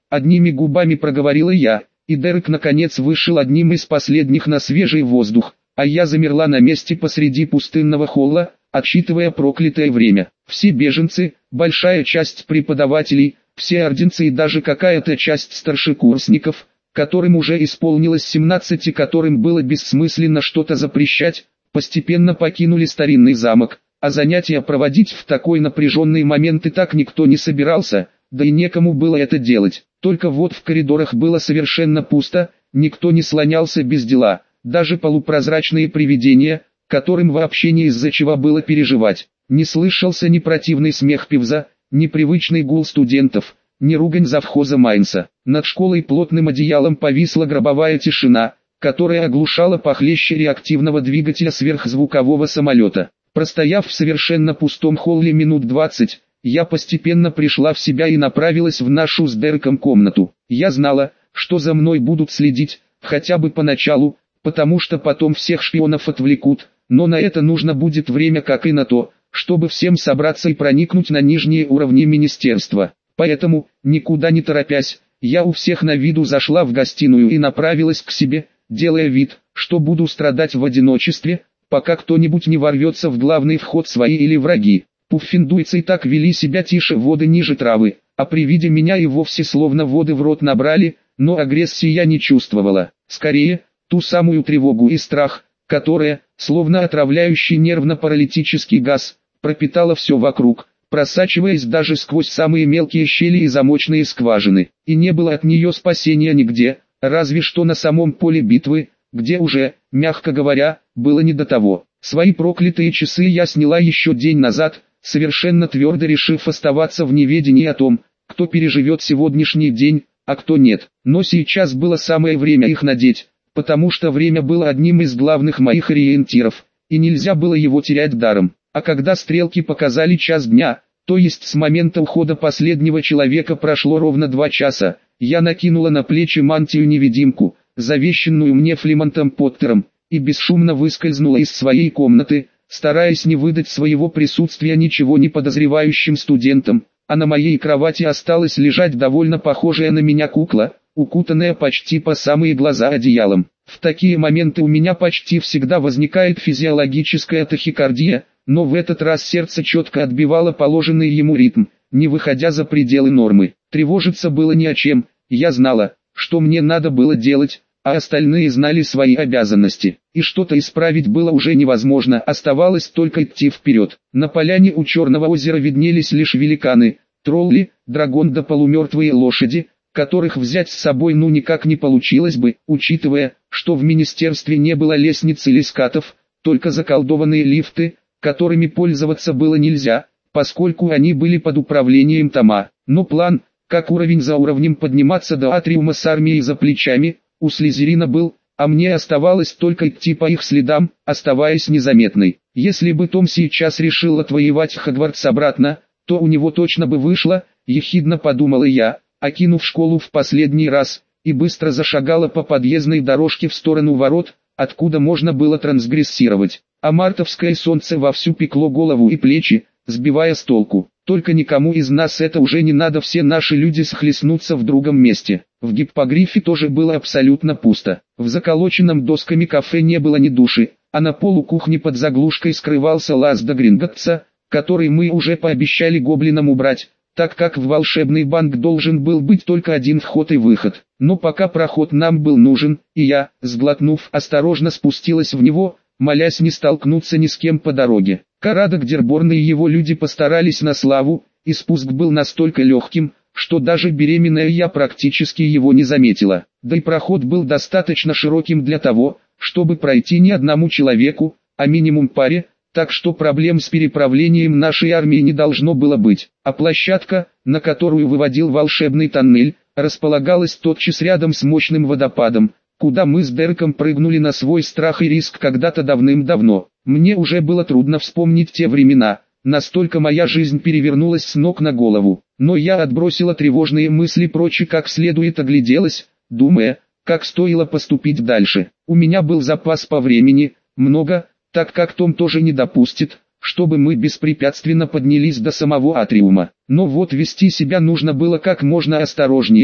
одними губами проговорила я, и Дерек наконец вышел одним из последних на свежий воздух, а я замерла на месте посреди пустынного холла, отсчитывая проклятое время. Все беженцы, большая часть преподавателей, все орденцы и даже какая-то часть старшекурсников, которым уже исполнилось 17 и которым было бессмысленно что-то запрещать, постепенно покинули старинный замок, а занятия проводить в такой напряженный момент и так никто не собирался, да и некому было это делать. Только вот в коридорах было совершенно пусто, никто не слонялся без дела, даже полупрозрачные привидения, которым вообще не из-за чего было переживать. Не слышался ни противный смех певза, ни привычный гул студентов, ни ругань завхоза Майнса. Над школой плотным одеялом повисла гробовая тишина, которая оглушала похлеще реактивного двигателя сверхзвукового самолета. Простояв в совершенно пустом холле минут 20, я постепенно пришла в себя и направилась в нашу с Дереком комнату. Я знала, что за мной будут следить, хотя бы поначалу, потому что потом всех шпионов отвлекут, но на это нужно будет время, как и на то, чтобы всем собраться и проникнуть на нижние уровни министерства. Поэтому, никуда не торопясь, я у всех на виду зашла в гостиную и направилась к себе, делая вид, что буду страдать в одиночестве, пока кто-нибудь не ворвется в главный вход свои или враги. Пуффендуйцы и так вели себя тише воды ниже травы, а при виде меня и вовсе словно воды в рот набрали, но агрессии я не чувствовала. Скорее, ту самую тревогу и страх, которая, словно отравляющий нервно-паралитический газ, пропитала все вокруг, просачиваясь даже сквозь самые мелкие щели и замочные скважины. И не было от нее спасения нигде, разве что на самом поле битвы, где уже, мягко говоря, было не до того. Свои проклятые часы я сняла еще день назад, совершенно твердо решив оставаться в неведении о том, кто переживет сегодняшний день, а кто нет. Но сейчас было самое время их надеть, потому что время было одним из главных моих ориентиров, и нельзя было его терять даром. А когда стрелки показали час дня, то есть с момента ухода последнего человека прошло ровно 2 часа, я накинула на плечи мантию-невидимку, завещанную мне Флемонтом Поттером, и бесшумно выскользнула из своей комнаты, стараясь не выдать своего присутствия ничего не подозревающим студентам, а на моей кровати осталась лежать довольно похожая на меня кукла, укутанная почти по самые глаза одеялом. В такие моменты у меня почти всегда возникает физиологическая тахикардия, но в этот раз сердце четко отбивало положенный ему ритм, не выходя за пределы нормы. Тревожиться было не о чем, я знала, что мне надо было делать, а остальные знали свои обязанности. И что-то исправить было уже невозможно, оставалось только идти вперед. На поляне у Черного озера виднелись лишь великаны, тролли, дракон да полумертвые лошади, которых взять с собой ну никак не получилось бы, учитывая, что в министерстве не было лестниц или скатов, только заколдованные лифты, которыми пользоваться было нельзя, поскольку они были под управлением Тома. Но план, как уровень за уровнем подниматься до атриума с армией за плечами, у Слизерина был, а мне оставалось только идти по их следам, оставаясь незаметной. Если бы Том сейчас решил отвоевать Хогвартс обратно, то у него точно бы вышло, ехидно подумала я, окинув школу в последний раз, и быстро зашагала по подъездной дорожке в сторону ворот, откуда можно было трансгрессировать. А мартовское солнце вовсю пекло голову и плечи, сбивая с толку. Только никому из нас это уже не надо, все наши люди схлестнутся в другом месте. В гиппогрифе тоже было абсолютно пусто. В заколоченном досками кафе не было ни души, а на полу кухни под заглушкой скрывался Лазда Гринготца, который мы уже пообещали гоблинам убрать, так как в волшебный банк должен был быть только один вход и выход. Но пока проход нам был нужен, и я, сглотнув, осторожно спустилась в него, молясь не столкнуться ни с кем по дороге. Карадок Дерборн и его люди постарались на славу, и спуск был настолько легким, что даже беременная я практически его не заметила. Да и проход был достаточно широким для того, чтобы пройти не одному человеку, а минимум паре, так что проблем с переправлением нашей армии не должно было быть. А площадка, на которую выводил волшебный тоннель, располагалась тотчас рядом с мощным водопадом, куда мы с Дереком прыгнули на свой страх и риск когда-то давным-давно. Мне уже было трудно вспомнить те времена, настолько моя жизнь перевернулась с ног на голову. Но я отбросила тревожные мысли прочь и как следует огляделась, думая, как стоило поступить дальше. У меня был запас по времени, много, так как Том тоже не допустит, чтобы мы беспрепятственно поднялись до самого атриума. Но вот вести себя нужно было как можно осторожнее,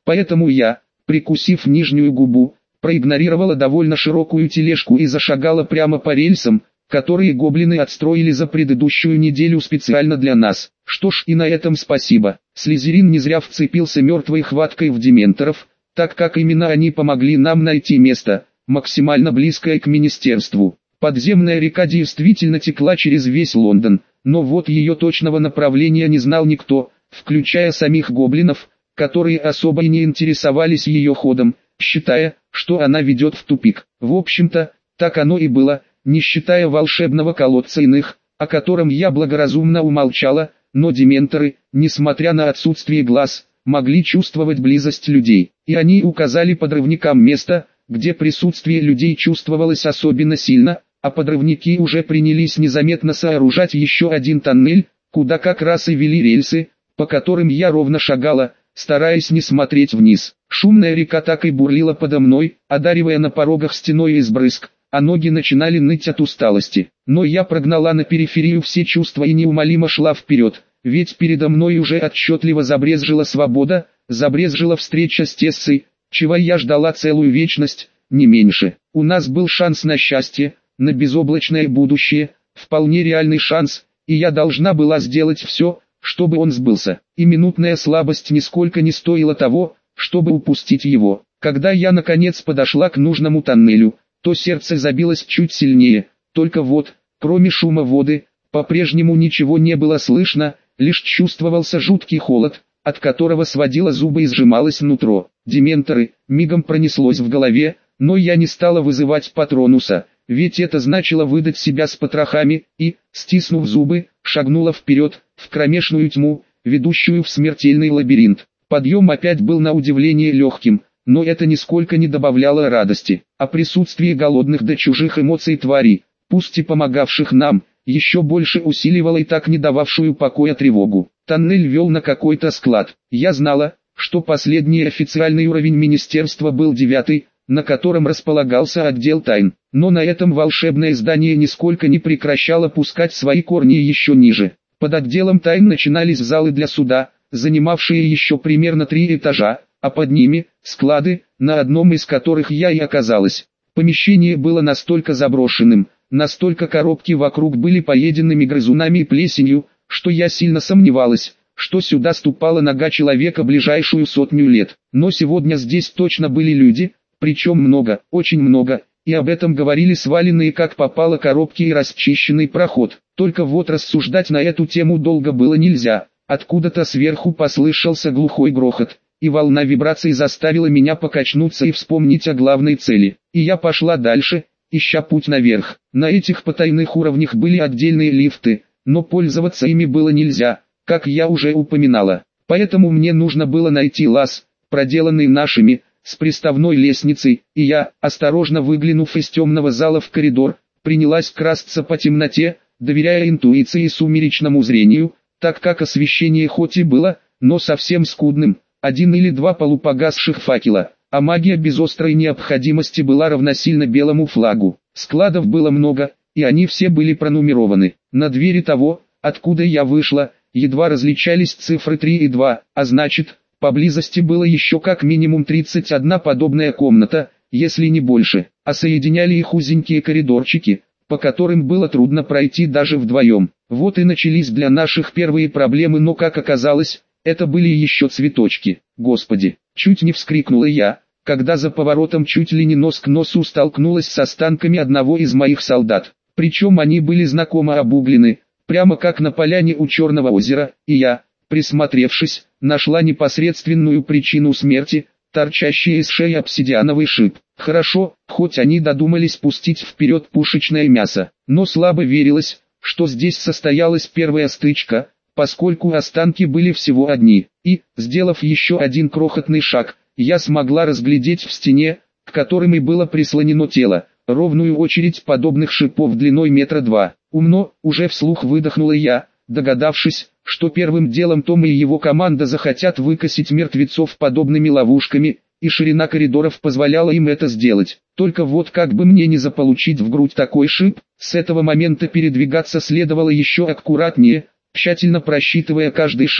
Поэтому я, прикусив нижнюю губу, проигнорировала довольно широкую тележку и зашагала прямо по рельсам, которые гоблины отстроили за предыдущую неделю специально для нас. Что ж, и на этом спасибо. Слизерин не зря вцепился мертвой хваткой в дементоров, так как именно они помогли нам найти место, максимально близкое к министерству. Подземная река действительно текла через весь Лондон, но вот ее точного направления не знал никто, включая самих гоблинов, которые особо и не интересовались ее ходом, считая, что она ведет в тупик. В общем-то, так оно и было, не считая волшебного колодца иных, о котором я благоразумно умолчала, но дементоры, несмотря на отсутствие глаз, могли чувствовать близость людей, и они указали подрывникам место, где присутствие людей чувствовалось особенно сильно, а подрывники уже принялись незаметно сооружать еще один тоннель, куда как раз и вели рельсы, по которым я ровно шагала, стараясь не смотреть вниз. Шумная река так и бурлила подо мной, одаривая на порогах стеной из брызг, а ноги начинали ныть от усталости. Но я прогнала на периферию все чувства и неумолимо шла вперед, ведь передо мной уже отчетливо забрезжила свобода, забрезжила встреча с Тессой, чего я ждала целую вечность, не меньше. У нас был шанс на счастье, на безоблачное будущее, вполне реальный шанс, и я должна была сделать все, чтобы он сбылся. И минутная слабость нисколько не стоила того, чтобы упустить его. Когда я наконец подошла к нужному тоннелю, то сердце забилось чуть сильнее, только вот, кроме шума воды, по-прежнему ничего не было слышно, лишь чувствовался жуткий холод, от которого сводило зубы и сжималось нутро. Дементоры, мигом пронеслось в голове, но я не стала вызывать Патронуса, ведь это значило выдать себя с потрохами, и, стиснув зубы, шагнула вперед, в кромешную тьму, ведущую в смертельный лабиринт. Подъем опять был на удивление легким, но это нисколько не добавляло радости, а присутствие голодных до чужих эмоций тварей, пусть и помогавших нам, еще больше усиливало и так не дававшую покоя тревогу. Тоннель вел на какой-то склад. Я знала, что последний официальный уровень министерства был 9, на котором располагался отдел тайн, но на этом волшебное здание нисколько не прекращало пускать свои корни еще ниже. Под отделом тайн начинались залы для суда, занимавшие еще примерно 3 этажа, а под ними – склады, на одном из которых я и оказалась. Помещение было настолько заброшенным, настолько коробки вокруг были поеденными грызунами и плесенью, что я сильно сомневалась, что сюда ступала нога человека ближайшую 100 лет. Но сегодня здесь точно были люди, причем много, очень много, и об этом говорили сваленные как попало коробки и расчищенный проход. Только вот рассуждать на эту тему долго было нельзя. Откуда-то сверху послышался глухой грохот, и волна вибраций заставила меня покачнуться и вспомнить о главной цели. И я пошла дальше, ища путь наверх. На этих потайных уровнях были отдельные лифты, но пользоваться ими было нельзя, как я уже упоминала. Поэтому мне нужно было найти лаз, проделанный нашими, с приставной лестницей, и я, осторожно выглянув из темного зала в коридор, принялась красться по темноте, доверяя интуиции и сумеречному зрению, так как освещение хоть и было, но совсем скудным, 1 или 2 полупогасших факела, а магия без острой необходимости была равносильна белому флагу. Складов было много, и они все были пронумерованы. На двери того, откуда я вышла, едва различались цифры 3 и 2, а значит, поблизости было еще как минимум 31 подобная комната, если не больше, а соединяли их узенькие коридорчики, по которым было трудно пройти даже вдвоем. Вот и начались для наших первые проблемы, но как оказалось, это были еще цветочки. Господи, чуть не вскрикнула я, когда за поворотом чуть ли не нос к носу столкнулась с останками одного из моих солдат. Причем они были знакомо обуглены, прямо как на поляне у Черного озера, и я, присмотревшись, нашла непосредственную причину смерти, торчащий из шеи обсидиановый шип. Хорошо, хоть они додумались пустить вперед пушечное мясо, но слабо верилось, что здесь состоялась первая стычка, поскольку останки были всего одни, и, сделав еще один крохотный шаг, я смогла разглядеть в стене, к которым и было прислонено тело, ровную очередь подобных шипов длиной 2 метра. Умно, уже вслух выдохнула я, догадавшись, что первым делом Том и его команда захотят выкосить мертвецов подобными ловушками, и ширина коридоров позволяла им это сделать. Только вот как бы мне не заполучить в грудь такой шип, с этого момента передвигаться следовало еще аккуратнее, тщательно просчитывая каждый шаг,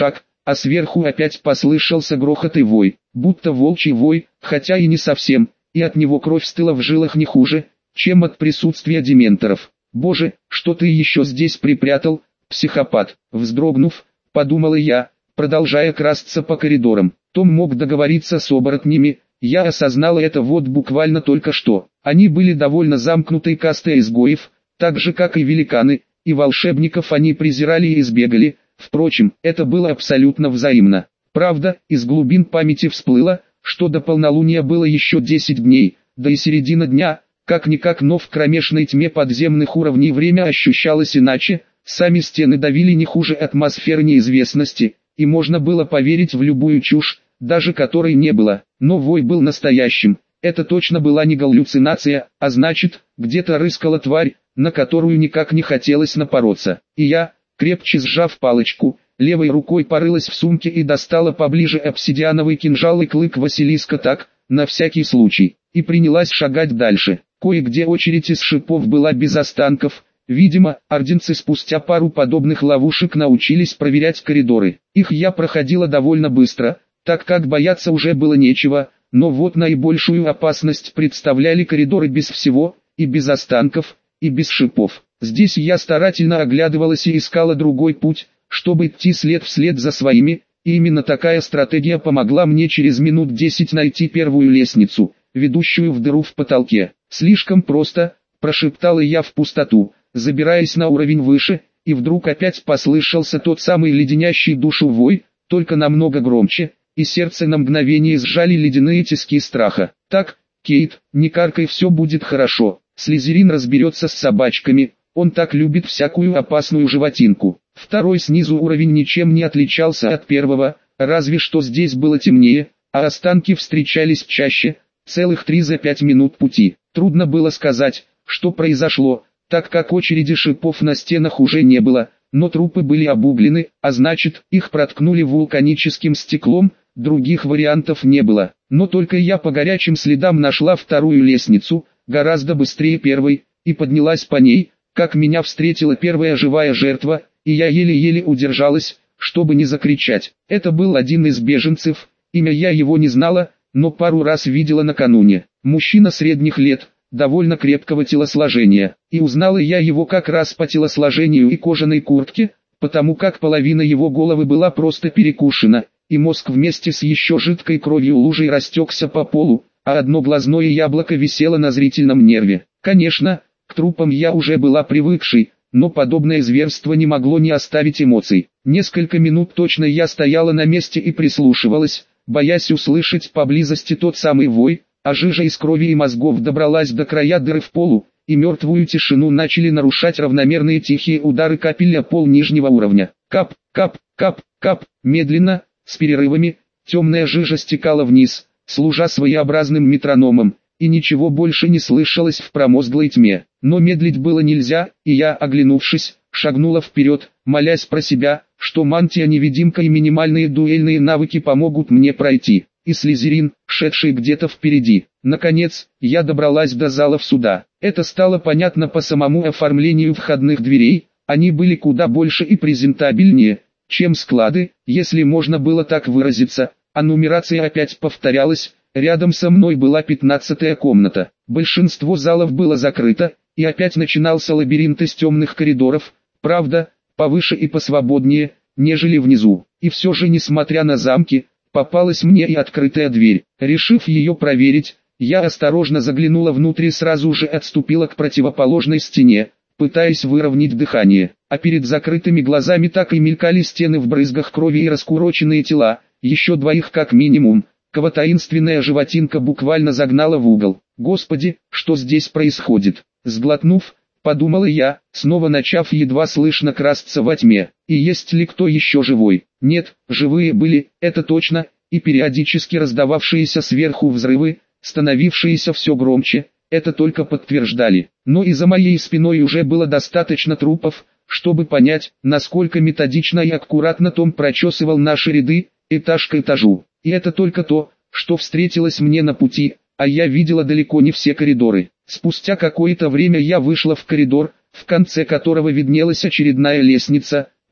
а сверху опять послышался грохот и вой, будто волчий вой, хотя и не совсем, и от него кровь стыла в жилах не хуже, чем от присутствия дементоров. «Боже, что ты еще здесь припрятал, психопат?» Вздрогнув, подумала я, продолжая красться по коридорам. Том мог договориться с оборотнями, я осознала это вот буквально только что. Они были довольно замкнутой кастой изгоев, так же как и великаны, и волшебников они презирали и избегали. Впрочем, это было абсолютно взаимно. Правда, из глубин памяти всплыло, что до полнолуния было еще 10 дней, да и середина дня, как-никак, но в кромешной тьме подземных уровней время ощущалось иначе, сами стены давили не хуже атмосферы неизвестности, и можно было поверить в любую чушь, даже которой не было, но вой был настоящим. Это точно была не галлюцинация, а значит, где-то рыскала тварь, на которую никак не хотелось напороться. И я, крепче сжав палочку, левой рукой порылась в сумке и достала поближе обсидиановый кинжал и клык Василиска так, на всякий случай, и принялась шагать дальше. Кое-где очередь из шипов была без останков. Видимо, орденцы спустя пару подобных ловушек научились проверять коридоры. Их я проходила довольно быстро, так как бояться уже было нечего, но вот наибольшую опасность представляли коридоры без всего, и без останков, и без шипов. Здесь я старательно оглядывалась и искала другой путь, чтобы идти след вслед за своими, и именно такая стратегия помогла мне через минут 10 найти первую лестницу, ведущую в дыру в потолке. «Слишком просто», – прошептала я в пустоту, забираясь на уровень выше, и вдруг опять послышался тот самый леденящий душу вой, только намного громче, и сердце на мгновение сжали ледяные тиски страха. «Так, Кейт, не каркай, все будет хорошо, Слизерин разберется с собачками, он так любит всякую опасную животинку». Второй снизу уровень ничем не отличался от первого, разве что здесь было темнее, а останки встречались чаще, целых 3 за 5 минут пути. Трудно было сказать, что произошло, так как очереди шипов на стенах уже не было, но трупы были обуглены, а значит, их проткнули вулканическим стеклом, других вариантов не было. Но только я по горячим следам нашла вторую лестницу, гораздо быстрее первой, и поднялась по ней, как меня встретила первая живая жертва, и я еле-еле удержалась, чтобы не закричать. Это был один из беженцев, имя я его не знала, но пару раз видела накануне. Мужчина средних лет, довольно крепкого телосложения, и узнала я его как раз по телосложению и кожаной куртке, потому как половина его головы была просто перекушена, и мозг вместе с еще жидкой кровью лужей растекся по полу, а одно глазное яблоко висело на зрительном нерве. Конечно, к трупам я уже была привыкшей, но подобное зверство не могло не оставить эмоций. Несколько минут точно я стояла на месте и прислушивалась, боясь услышать поблизости тот самый вой, а жижа из крови и мозгов добралась до края дыры в полу, и мертвую тишину начали нарушать равномерные тихие удары капель о пол нижнего уровня. Кап, кап, кап, кап, медленно, с перерывами, темная жижа стекала вниз, служа своеобразным метрономом, и ничего больше не слышалось в промозглой тьме. Но медлить было нельзя, и я, оглянувшись, шагнула вперед, молясь про себя, что мантия-невидимка и минимальные дуэльные навыки помогут мне пройти. И Слизерин, шедший где-то впереди. Наконец, я добралась до залов суда. Это стало понятно по самому оформлению входных дверей, они были куда больше и презентабельнее, чем склады, если можно было так выразиться, а нумерация опять повторялась. Рядом со мной была 15-я комната. Большинство залов было закрыто, и опять начинался лабиринт из темных коридоров, правда, повыше и посвободнее, нежели внизу. И все же, несмотря на замки, попалась мне и открытая дверь. Решив ее проверить, я осторожно заглянула внутрь и сразу же отступила к противоположной стене, пытаясь выровнять дыхание. А перед закрытыми глазами так и мелькали стены в брызгах крови и раскуроченные тела, еще двоих как минимум, кого таинственная животинка буквально загнала в угол. Господи, что здесь происходит? Сглотнув, подумала я, снова начав едва слышно красться во тьме. И есть ли кто еще живой? Нет, живые были, это точно, и периодически раздававшиеся сверху взрывы, становившиеся все громче, это только подтверждали. Но и за моей спиной уже было достаточно трупов, чтобы понять, насколько методично и аккуратно Том прочесывал наши ряды, этаж к этажу. И это только то, что встретилось мне на пути, а я видела далеко не все коридоры. Спустя какое-то время я вышла в коридор, в конце которого виднелась очередная лестница,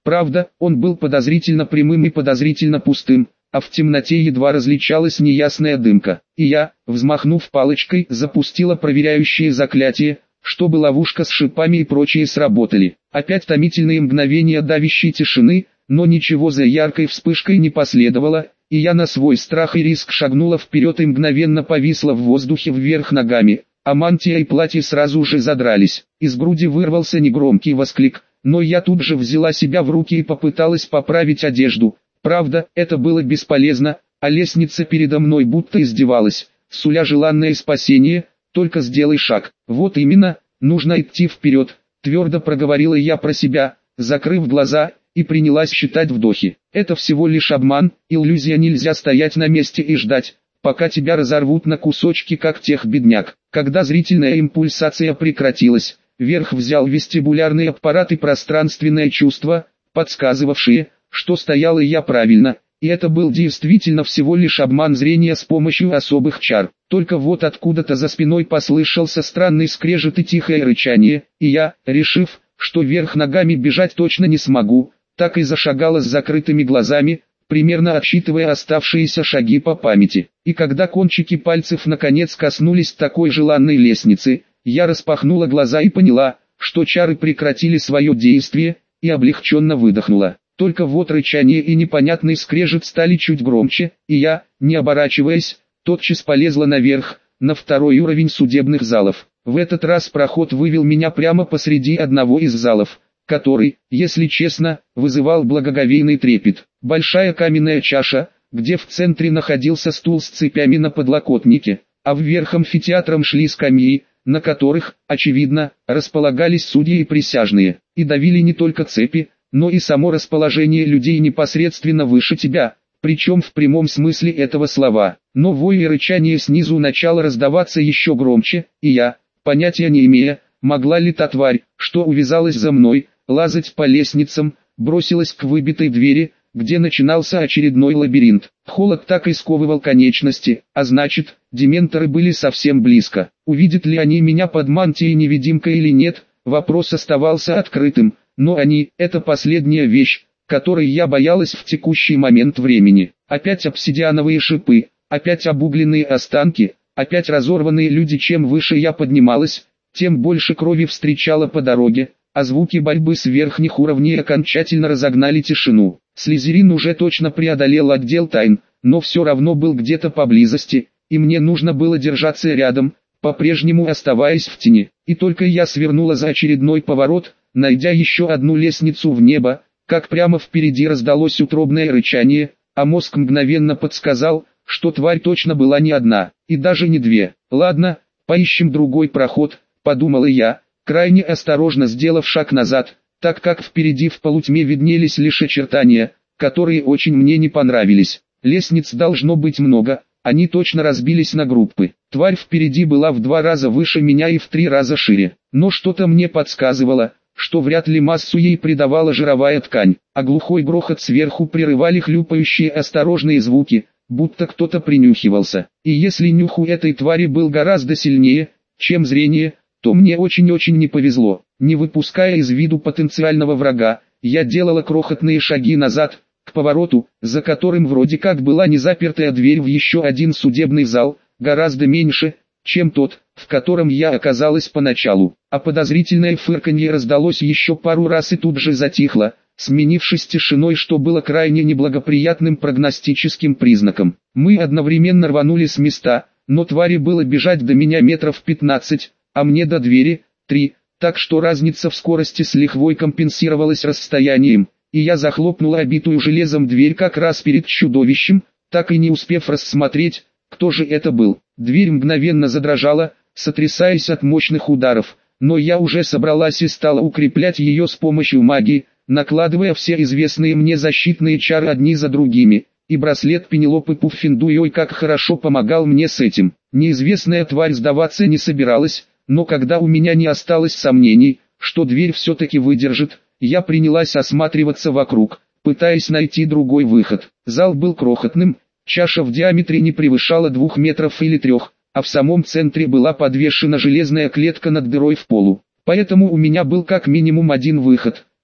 Правда, он был подозрительно прямым и подозрительно пустым, а в темноте едва различалась неясная дымка. И я, взмахнув палочкой, запустила проверяющее заклятие, чтобы ловушка с шипами и прочие сработали. Опять томительные мгновения давящей тишины, но ничего за яркой вспышкой не последовало, и я на свой страх и риск шагнула вперед и мгновенно повисла в воздухе вверх ногами, а мантия и платье сразу же задрались. Из груди вырвался негромкий восклик, но я тут же взяла себя в руки и попыталась поправить одежду. Правда, это было бесполезно, а лестница передо мной будто издевалась, суля желанное спасение, только сделай шаг. Вот именно, нужно идти вперед, твердо проговорила я про себя, закрыв глаза, и принялась считать вдохи. Это всего лишь обман, иллюзия, нельзя стоять на месте и ждать, пока тебя разорвут на кусочки, как тех бедняк. Когда зрительная импульсация прекратилась, верх взял вестибулярный аппарат и пространственное чувство, подсказывавшие, что стоял я правильно, и это был действительно всего лишь обман зрения с помощью особых чар. Только вот откуда-то за спиной послышался странный скрежет и тихое рычание, и я, решив, что вверх ногами бежать точно не смогу, так и зашагала с закрытыми глазами, примерно отсчитывая оставшиеся шаги по памяти. И когда кончики пальцев наконец коснулись такой желанной лестницы, я распахнула глаза и поняла, что чары прекратили свое действие, и облегченно выдохнула. Только вот рычание и непонятный скрежет стали чуть громче, и я, не оборачиваясь, тотчас полезла наверх, на второй уровень судебных залов. В этот раз проход вывел меня прямо посреди одного из залов, который, если честно, вызывал благоговейный трепет. Большая каменная чаша, где в центре находился стул с цепями на подлокотнике, а вверх амфитеатром шли скамьи, на которых, очевидно, располагались судьи и присяжные, и давили не только цепи, но и само расположение людей непосредственно выше тебя, причем в прямом смысле этого слова. Но вой и рычание снизу начало раздаваться еще громче, и я, понятия не имея, могла ли та тварь, что увязалась за мной, лазать по лестницам, бросилась к выбитой двери, где начинался очередной лабиринт. Холод так и сковывал конечности, а значит, дементоры были совсем близко. Увидят ли они меня под мантией невидимкой или нет, вопрос оставался открытым, но они – это последняя вещь, которой я боялась в текущий момент времени. Опять обсидиановые шипы, опять обугленные останки, опять разорванные люди. Чем выше я поднималась, тем больше крови встречала по дороге, а звуки борьбы с верхних уровней окончательно разогнали тишину. Слизерин уже точно преодолел отдел тайн, но все равно был где-то поблизости, и мне нужно было держаться рядом, по-прежнему оставаясь в тени. И только я свернула за очередной поворот, найдя еще одну лестницу в небо, как прямо впереди раздалось утробное рычание, а мозг мгновенно подсказал, что тварь точно была не одна, и даже не две. Ладно, поищем другой проход, подумала я, крайне осторожно сделав шаг назад, так как впереди в полутьме виднелись лишь очертания, которые очень мне не понравились. Лестниц должно быть много, они точно разбились на группы. Тварь впереди была в 2 раза выше меня и в 3 раза шире, но что-то мне подсказывало, что вряд ли массу ей придавала жировая ткань, а глухой грохот сверху прерывали хлюпающие осторожные звуки, будто кто-то принюхивался. И если нюх у этой твари был гораздо сильнее, чем зрение, то мне очень-очень не повезло. Не выпуская из виду потенциального врага, я делала крохотные шаги назад, к повороту, за которым вроде как была незапертая дверь в еще один судебный зал, гораздо меньше, чем тот, в котором я оказалась поначалу. А подозрительное фырканье раздалось еще пару раз и тут же затихло, сменившись тишиной, что было крайне неблагоприятным прогностическим признаком. Мы одновременно рванули с места, но твари было бежать до меня метров 15, а мне до двери 3, так что разница в скорости с лихвой компенсировалась расстоянием, и я захлопнула обитую железом дверь как раз перед чудовищем, так и не успев рассмотреть, кто же это был. Дверь мгновенно задрожала, сотрясаясь от мощных ударов, но я уже собралась и стала укреплять ее с помощью магии, накладывая все известные мне защитные чары одни за другими, и браслет Пенелопы Пуффиндуй ой как хорошо помогал мне с этим. Неизвестная тварь сдаваться не собиралась, но когда у меня не осталось сомнений, что дверь все-таки выдержит, я принялась осматриваться вокруг, пытаясь найти другой выход. Зал был крохотным, чаша в диаметре не превышала 2 метров или 3, а в самом центре была подвешена железная клетка над дырой в полу. Поэтому у меня был как минимум один выход,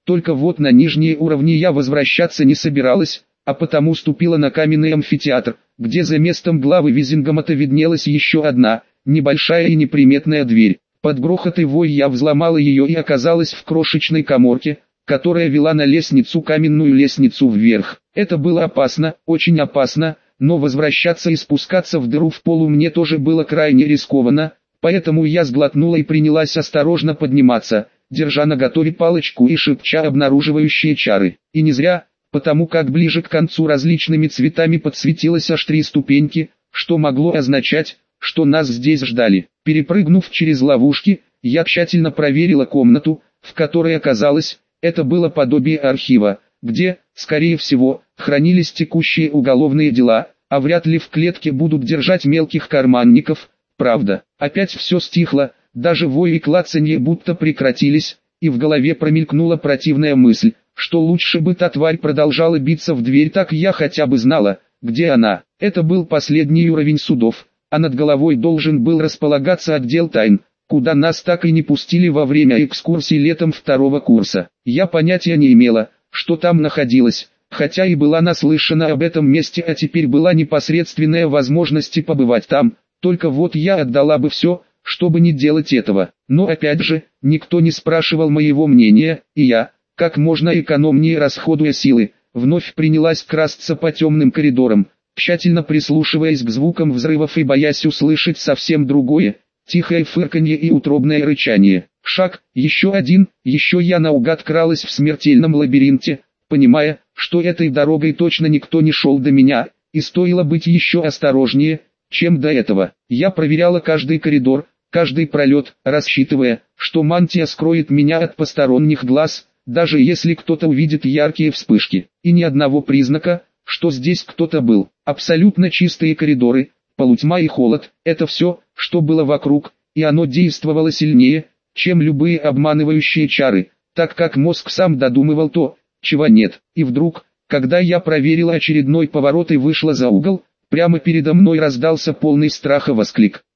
Только вот на нижние уровни я возвращаться не собиралась, а потому ступила на каменный амфитеатр, где за местом главы Визингомата виднелась еще одна, небольшая и неприметная дверь. Под грохот и вой я взломала ее и оказалась в крошечной каморке, которая вела на лестницу, каменную лестницу вверх. Это было опасно, очень опасно, но возвращаться и спускаться в дыру в полу мне тоже было крайне рискованно, поэтому я сглотнула и принялась осторожно подниматься, держа наготове палочку и шепча обнаруживающие чары. И не зря, потому как ближе к концу различными цветами подсветилось аж 3 ступеньки, что могло означать, что нас здесь ждали. Перепрыгнув через ловушки, я тщательно проверила комнату, в которой оказалось, это было подобие архива, где, скорее всего, хранились текущие уголовные дела, а вряд ли в клетке будут держать мелких карманников. Правда, опять все стихло, даже вой и клацанье будто прекратились, и в голове промелькнула противная мысль, что лучше бы та тварь продолжала биться в дверь, так я хотя бы знала, где она. Это был последний уровень судов, а над головой должен был располагаться отдел тайн, куда нас так и не пустили во время экскурсий летом 2-го курса. Я понятия не имела, что там находилось, хотя и была наслышана об этом месте, а теперь была непосредственная возможность побывать там, только вот я отдала бы все, чтобы не делать этого. Но опять же, никто не спрашивал моего мнения, и я, как можно экономнее расходуя силы, вновь принялась красться по темным коридорам, тщательно прислушиваясь к звукам взрывов и боясь услышать совсем другое, тихое фырканье и утробное рычание. Шаг, еще один, еще я наугад кралась в смертельном лабиринте, понимая, что этой дорогой точно никто не шел до меня, и стоило быть еще осторожнее, чем до этого. Я проверяла каждый коридор, каждый пролет, рассчитывая, что мантия скроет меня от посторонних глаз, даже если кто-то увидит яркие вспышки. И ни одного признака, что здесь кто-то был. Абсолютно чистые коридоры, полутьма и холод – это все, что было вокруг, и оно действовало сильнее, чем любые обманывающие чары, так как мозг сам додумывал то, чего нет. И вдруг, когда я проверила очередной поворот и вышла за угол, прямо передо мной раздался полный страха восклик.